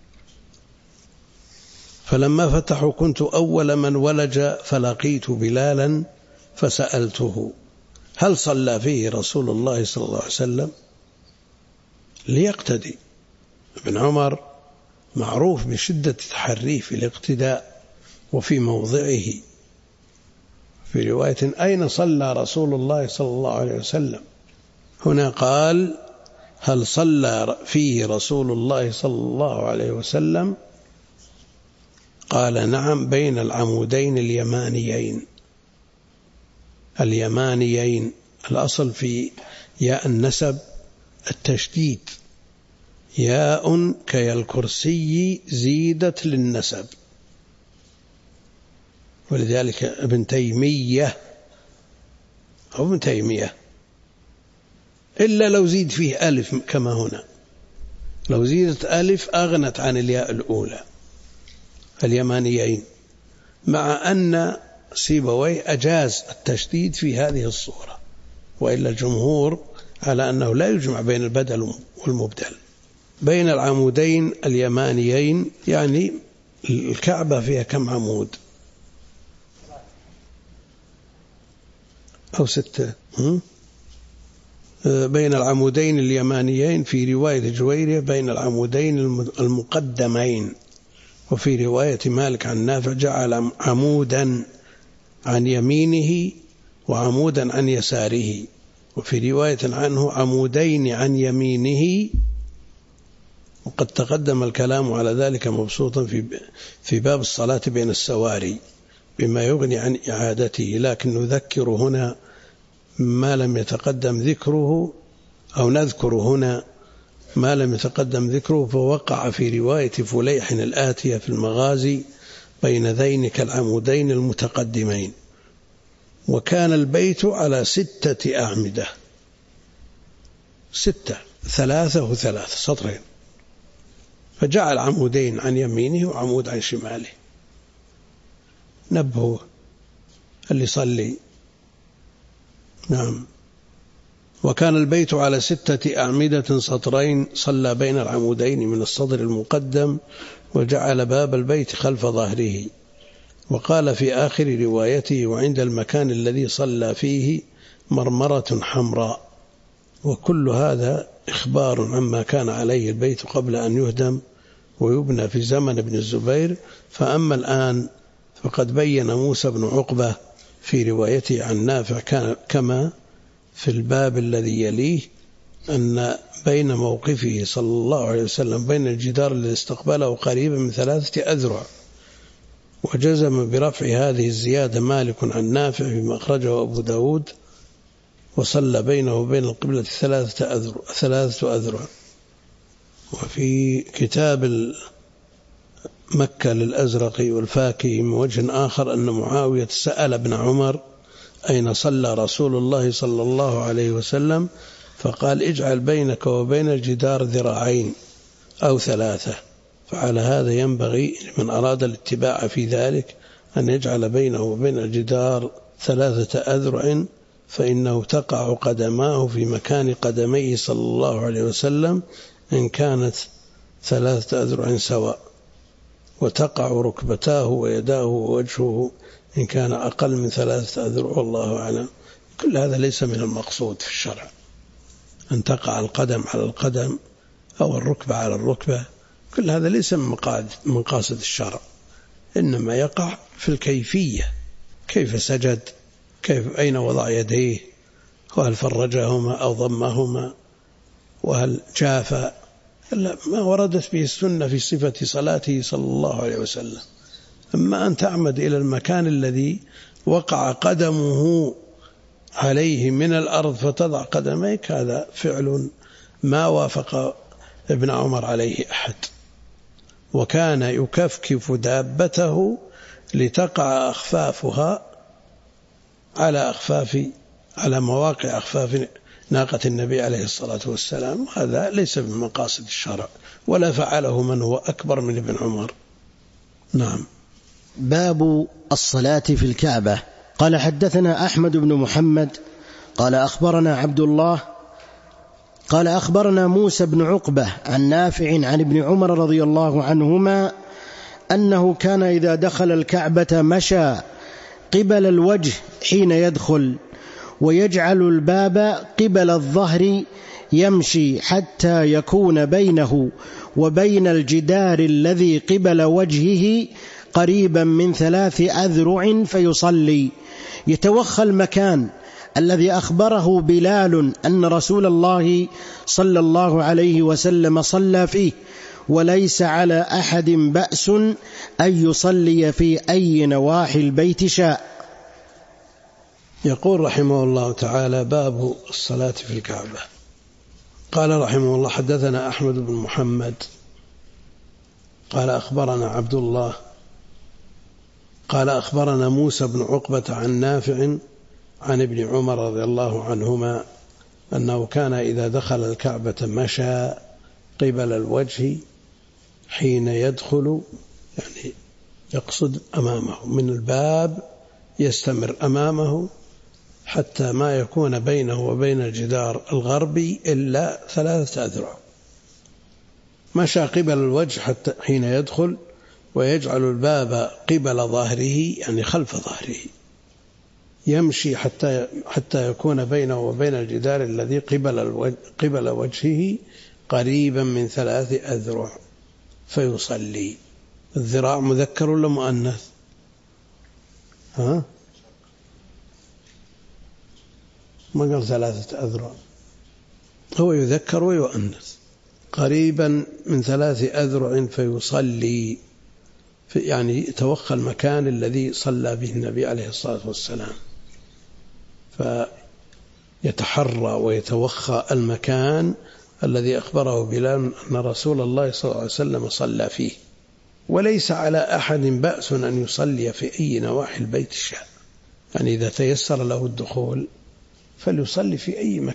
فلما فتحوا كنت أول من ولج، فلقيت بلالا فسألته: هل صلى فيه رسول الله صلى الله عليه وسلم؟ ليقتدي. ابن عمر معروف بشدة التحري في الاقتداء وفي موضعه، في رواية أين صلى رسول الله صلى الله عليه وسلم؟ هنا قال هل صلى فيه رسول الله صلى الله عليه وسلم؟ قال نعم بين العمودين اليمانيين. الأصل في ياء النسب التشديد، ياء كي الكرسي زيدت للنسب، ولذلك ابن تيمية أو ابن تيمية، إلا لو زيد فيه ألف كما هنا، لو زيدت ألف أغنت عن الياء الأولى اليمانيين، مع أن سيبويه أجاز التشديد في هذه الصورة، وإلا الجمهور على أنه لا يجمع بين البدل والمبدل. بين العمودين اليمانيين يعني الكعبة فيها كم عمود؟ أو 6. بين العمودين اليمانيين في رواية جويرية بين العمودين المقدمين، وفي رواية مالك عن نافع جعل عمودا عن يمينه وعمودا عن يساره، وفي رواية عنه عمودين عن يمينه، وقد تقدم الكلام على ذلك مبسوطا في باب الصلاة بين السواري بما يغني عن إعادته، لكن نذكر هنا ما لم يتقدم ذكره، أو نذكر هنا ما لم يتقدم ذكره. فوقع في رواية فليح الآتية في المغازي بين ذينك العمودين المتقدمين، وكان البيت على 6 أعمدة، 6 3 و3 سطرين، فجعل عمودين عن يمينه وعمود عن شماله. نبهه اللي صلي. نعم. وكان البيت على 6 أعمدة سطرين، صلى بين العمودين من الصدر المقدم، وجعل باب البيت خلف ظهره. وقال في آخر روايته وعند المكان الذي صلى فيه مرمرة حمراء. وكل هذا إخبار عما كان عليه البيت قبل أن يهدم ويبنى في زمن ابن الزبير. فأما الآن فقد بين موسى بن عقبة في روايته عن نافع كما في الباب الذي يليه أن بين موقفه صلى الله عليه وسلم بين الجدار الذي استقبله قريبا من 3 أذرع، وجزم برفع هذه الزيادة مالك عن نافع فيما أخرجه أبو داود، وصلى بينه وبين القبلة 3 أذرع. وفي كتاب مكة للأزرق والفاكي من وجه آخر أن معاوية سأل ابن عمر أين صلى رسول الله صلى الله عليه وسلم؟ فقال اجعل بينك وبين الجدار 2 ذراعين أو 3. فعلى هذا ينبغي من أراد الاتباع في ذلك أن يجعل بينه وبين الجدار 3 أذرع، فإنه تقع قدماه في مكان قدميه صلى الله عليه وسلم إن كانت 3 أذرع سواء، وتقع ركبتاه ويداه ووجهه إن كان أقل من 3 أذرع، والله أعلم. كل هذا ليس من المقصود في الشرع، أن تقع القدم على القدم أو الركبة على الركبة، كل هذا ليس من مقاصد الشرع، إنما يقع في الكيفية، كيف سجد، كيف أين وضع يديه، وهل فرجهما أو ضمهما، وهل جاف، ما وردت به السنة في صفة صلاته صلى الله عليه وسلم. أما أن تعمد إلى المكان الذي وقع قدمه عليه من الأرض فتضع قدميك، هذا فعل ما وافق ابن عمر عليه أحد. وكان يكفكف دابته لتقع أخفافها على مواقع أخفاف ناقة النبي عليه الصلاة والسلام، هذا ليس من مقاصد الشرع، ولا فعله من هو أكبر من ابن عمر. نعم. باب الصلاة في الكعبة. قال حدثنا أحمد بن محمد قال أخبرنا عبد الله قال أخبرنا موسى بن عقبة عن نافع عن ابن عمر رضي الله عنهما أنه كان إذا دخل الكعبة مشى قبل الوجه حين يدخل، ويجعل الباب قبل الظهر يمشي حتى يكون بينه وبين الجدار الذي قبل وجهه قريبا من 3 أذرع فيصلي، يتوخى المكان الذي أخبره بلال أن رسول الله صلى الله عليه وسلم صلى فيه، وليس على أحد بأس أن يصلي في أي نواحي البيت شاء. يقول رحمه الله تعالى: باب الصلاة في الكعبة. قال رحمه الله: حدثنا أحمد بن محمد قال أخبرنا عبد الله قال أخبرنا موسى بن عقبة عن نافع عن ابن عمر رضي الله عنهما أنه كان إذا دخل الكعبة مشى قبل الوجه حين يدخل، يعني يقصد أمامه من الباب، يستمر أمامه حتى ما يكون بينه وبين الجدار الغربي إلا 3 أذرع. مشى قبل الوجه حتى حين يدخل، ويجعل الباب قبل ظهره، يعني خلف ظهره، يمشي حتى يكون بينه وبين الجدار الذي قبل وجهه قريبا من 3 أذرع فيصلي. الذراع مذكر ولا مؤنث؟ ما قال 3 أذرع، هو يذكر ويؤنث. قريبا من 3 أذرع فيصلي، يعني يتوخى المكان الذي صلى به النبي عليه الصلاة والسلام، فيتحرى ويتوخى المكان الذي أخبره بلال أن رسول الله صلى الله عليه وسلم صلى فيه. وليس على أحد بأس أن يصلي في أي نواحي البيت شاء، يعني إذا تيسر له الدخول فليصلي في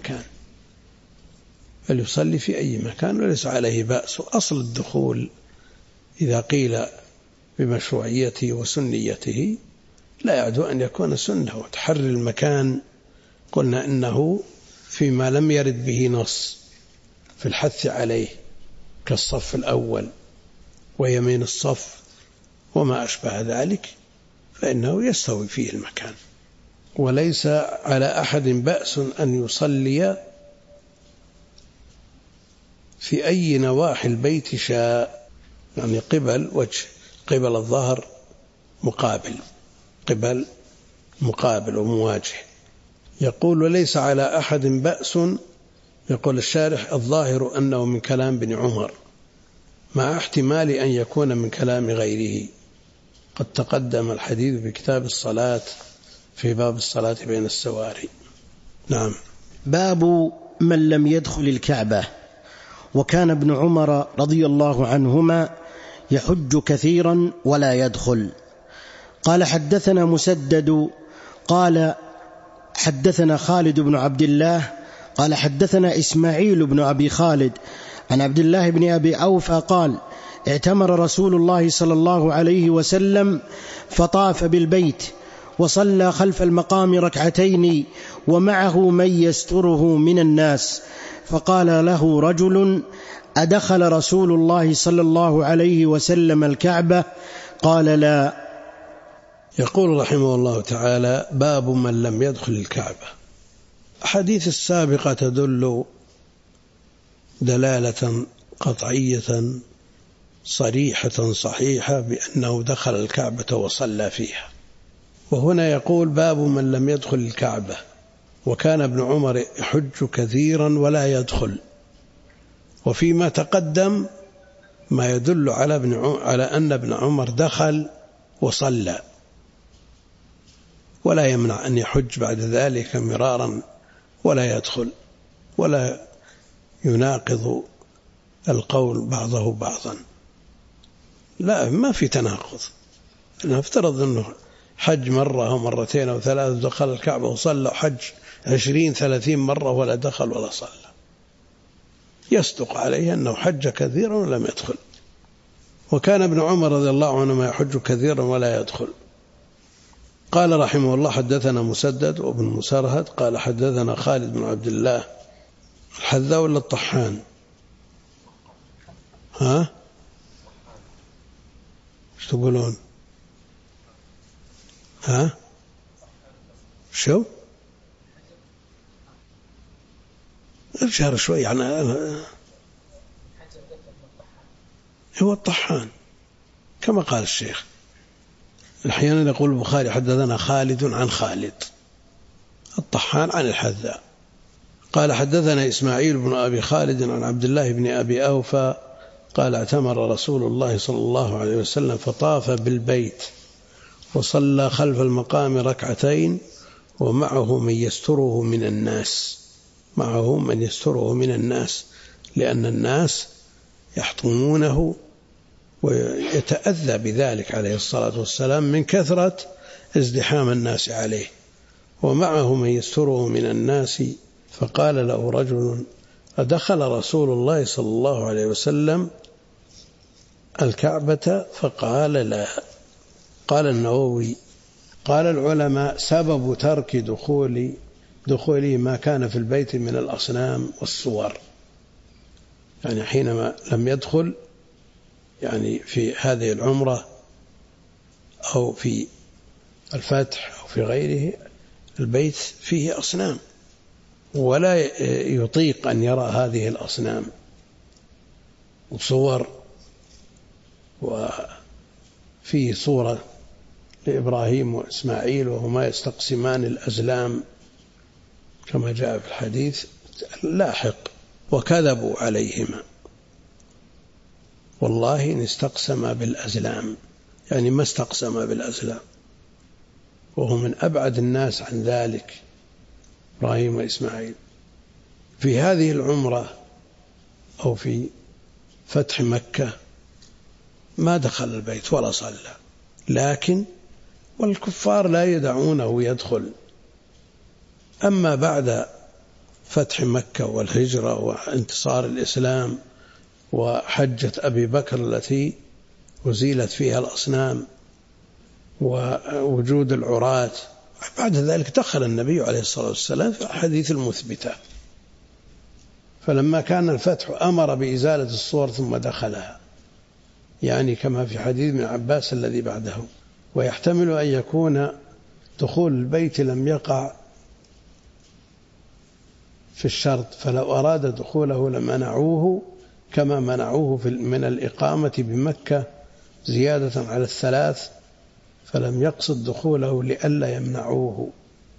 أي مكان، وليس عليه بأس. أصل الدخول إذا قيل بمشروعيته وسنيته لا يعدو أن يكون سنة. وتحري المكان قلنا إنه فيما لم يرد به نص في الحث عليه، كالصف الأول ويمين الصف وما أشبه ذلك، فإنه يستوي فيه المكان. وليس على أحد بأس أن يصلي في أي نواحي البيت شاء، يعني قبل وجه، قبل الظهر، مقابل ومواجه. يقول: وليس على أحد بأس. يقول الشارح: الظاهر أنه من كلام ابن عمر، مع احتمال أن يكون من كلام غيره. قد تقدم الحديث في كتاب الصلاة في باب الصلاة بين السواري. نعم. باب من لم يدخل الكعبة. وكان ابن عمر رضي الله عنهما يحج كثيرا ولا يدخل. قال: حدثنا مسدد قال حدثنا خالد بن عبد الله قال حدثنا إسماعيل بن أبي خالد عن عبد الله بن أبي أوفى قال: اعتمر رسول الله صلى الله عليه وسلم فطاف بالبيت وصلى خلف المقام 2 ركعتين ومعه من يستره من الناس، فقال له رجل: أدخل رسول الله صلى الله عليه وسلم الكعبة؟ قال: لا. يقول رحمه الله تعالى: باب من لم يدخل الكعبة. الحديث السابقة تدل دلالة قطعية صريحة صحيحة بأنه دخل الكعبة وصلى فيها. وهنا يقول: باب من لم يدخل الكعبة. وكان ابن عمر يحج كثيرا ولا يدخل. وفيما تقدم ما يدل على أن ابن عمر دخل وصلى، ولا يمنع أن يحج بعد ذلك مرارا ولا يدخل، ولا يناقض القول بعضه بعضا. لا، ما في تناقض. أنا افترض أنه حج مرة أو مرتين أو 3 دخل الكعبة وصلى، حج 20-30 مرة ولا دخل ولا صلى، يصدق عليه أنه حج كثيرا ولم يدخل. وكان ابن عمر رضي الله عنهما يحج كثيرا ولا يدخل. قال رحمه الله: حدثنا مسدد وابن مسرهد قال حدثنا خالد بن عبد الله الحذاء ولا الطحان؟ ايش تقولون؟ شو ارجع شوي يعني. هو الطحان كما قال الشيخ. أحيانا يقول البخاري حدثنا خالد عن خالد الطحان عن الحذاء قال حدثنا إسماعيل بن أبي خالد عن عبد الله بن أبي أوفى قال اعتمر رسول الله صلى الله عليه وسلم فطاف بالبيت وصلى خلف المقام ركعتين ومعه من يستره من الناس لأن الناس يحطمونه ويتأذى بذلك عليه الصلاة والسلام من كثرة ازدحام الناس عليه، ومعه من يستره من الناس. فقال له رجل: أدخل رسول الله صلى الله عليه وسلم الكعبة؟ فقال: لا. قال النووي: قال العلماء: سبب ترك دخوله ما كان في البيت من الأصنام والصور، يعني حينما لم يدخل يعني في هذه العمرة أو في الفتح أو في غيره البيت فيه أصنام ولا يطيق أن يرى هذه الأصنام وصور، وفيه صورة لإبراهيم وإسماعيل وهما يستقسمان الأزلام كما جاء في الحديث لاحق، وكذبوا عليهما والله إن استقسم بالأزلام، يعني ما استقسم بالأزلام، وهو من أبعد الناس عن ذلك إبراهيم وإسماعيل. في هذه العمرة أو في فتح مكة ما دخل البيت ولا صلى، لكن والكفار لا يدعونه يدخل. أما بعد فتح مكة والهجرة وانتصار الإسلام وحجة أبي بكر التي أزيلت فيها الأصنام ووجود العراة، بعد ذلك دخل النبي عليه الصلاة والسلام في الحديث المثبتة. فلما كان الفتح أمر بإزالة الصور ثم دخلها، يعني كما في حديث ابن عباس الذي بعده. ويحتمل أن يكون دخول البيت لم يقع في الشرط، فلو أراد دخوله لمنعوه كما منعوه من الإقامة بمكة زيادة على الثلاث، فلم يقصد دخوله لئلا يمنعوه.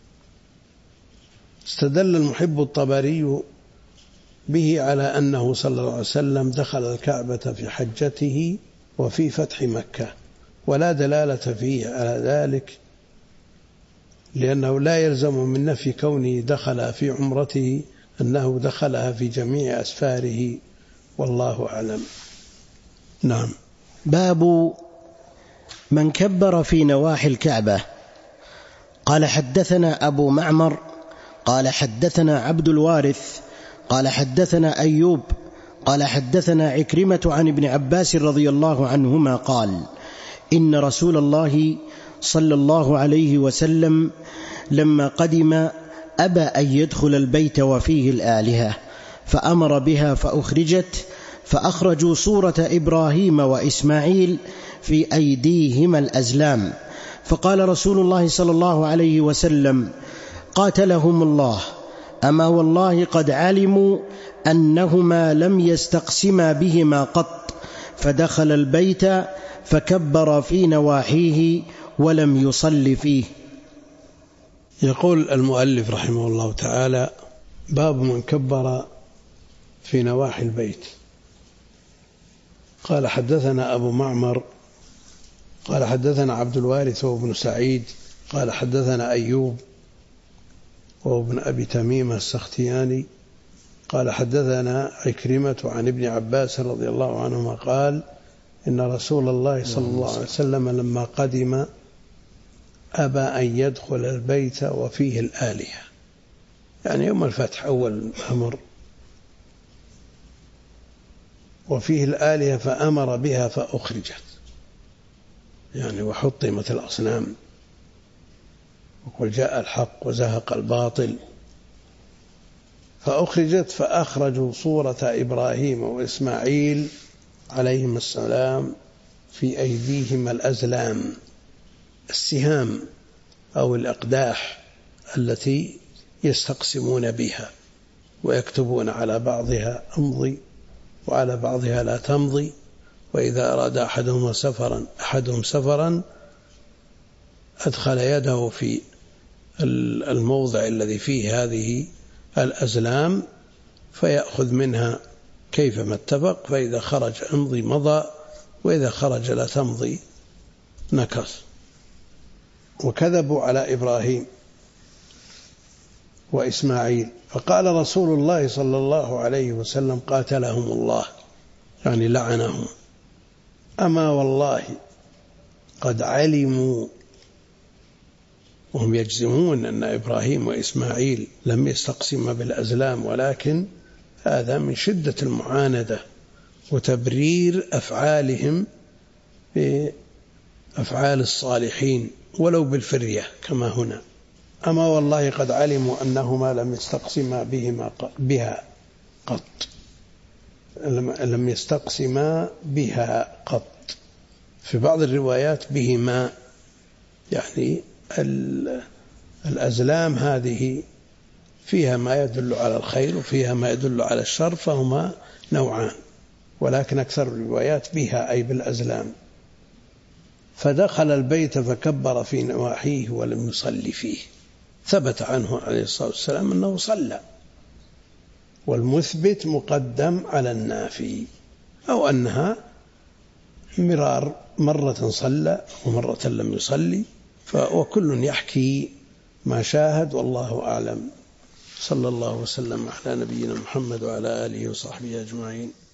استدل المحب الطبري به على أنه صلى الله عليه وسلم دخل الكعبة في حجته وفي فتح مكة، ولا دلالة فيه على ذلك، لأنه لا يلزم من نفي كونه دخل في عمرته أنه دخلها في جميع أسفاره، والله أعلم. نعم. باب من كبر في نواحي الكعبة. قال حدثنا أبو معمر قال حدثنا عبد الوارث قال حدثنا أيوب قال حدثنا عكرمة عن ابن عباس رضي الله عنهما قال: إن رسول الله صلى الله عليه وسلم لما قدم أبى أن يدخل البيت وفيه الآلهة، فأمر بها فأخرجت، فأخرجوا صورة إبراهيم وإسماعيل في أيديهما الأزلام، فقال رسول الله صلى الله عليه وسلم: قاتلهم الله، أما والله قد علموا أنهما لم يستقسما بهما قط، فدخل البيت فكبر في نواحيه ولم يصل فيه. يقول المؤلف رحمه الله تعالى: باب من كبر في نواحي البيت. قال حدثنا أبو معمر قال حدثنا عبد الوارث وابن سعيد قال حدثنا أيوب وابن أبي تميم السختياني قال حدثنا عكرمة عن ابن عباس رضي الله عنهما قال: إن رسول الله صلى الله عليه وسلم لما قدم أبى أن يدخل البيت وفيه الآلهة، يعني يوم الفتح أول أمر وفيه الآلهة، فأمر بها فأخرجت، يعني وحطمت الأصنام، وقل جاء الحق وزهق الباطل، فأخرجت، فأخرجوا صورة إبراهيم وإسماعيل عليهما السلام في أيديهما الأزلام، السهام أو الأقداح التي يستقسمون بها ويكتبون على بعضها أمضي وعلى بعضها لا تمضي، وإذا أراد أحدهم سفرا أدخل يده في الموضع الذي فيه هذه الأزلام فيأخذ منها كيفما اتفق، فإذا خرج امضي مضى، وإذا خرج لا تمضي نكص. وكذبوا على إبراهيم وإسماعيل، فقال رسول الله صلى الله عليه وسلم قاتلهم الله، يعني لعنهم: أما والله قد علموا، وهم يجزمون أن إبراهيم وإسماعيل لم يستقسما بالأزلام، ولكن هذا من شدة المعاندة وتبرير أفعالهم بأفعال الصالحين ولو بالفرية كما هنا. أما والله قد علموا أنهما لم يستقسما بها قط، لم يستقسما بها قط. في بعض الروايات بهما، يعني الأزلام هذه فيها ما يدل على الخير وفيها ما يدل على الشر، فهما نوعان، ولكن أكثر الروايات بها أي بالأزلام. فدخل البيت فكبر في نواحيه ولم يصلي فيه. ثبت عنه عليه الصلاة والسلام أنه صلى، والمثبت مقدم على النافي، أو أنها مرة صلى ومرة لم يصلي، وكل يحكي ما شاهد، والله أعلم. صلى الله وسلم على نبينا محمد وعلى آله وصحبه أجمعين.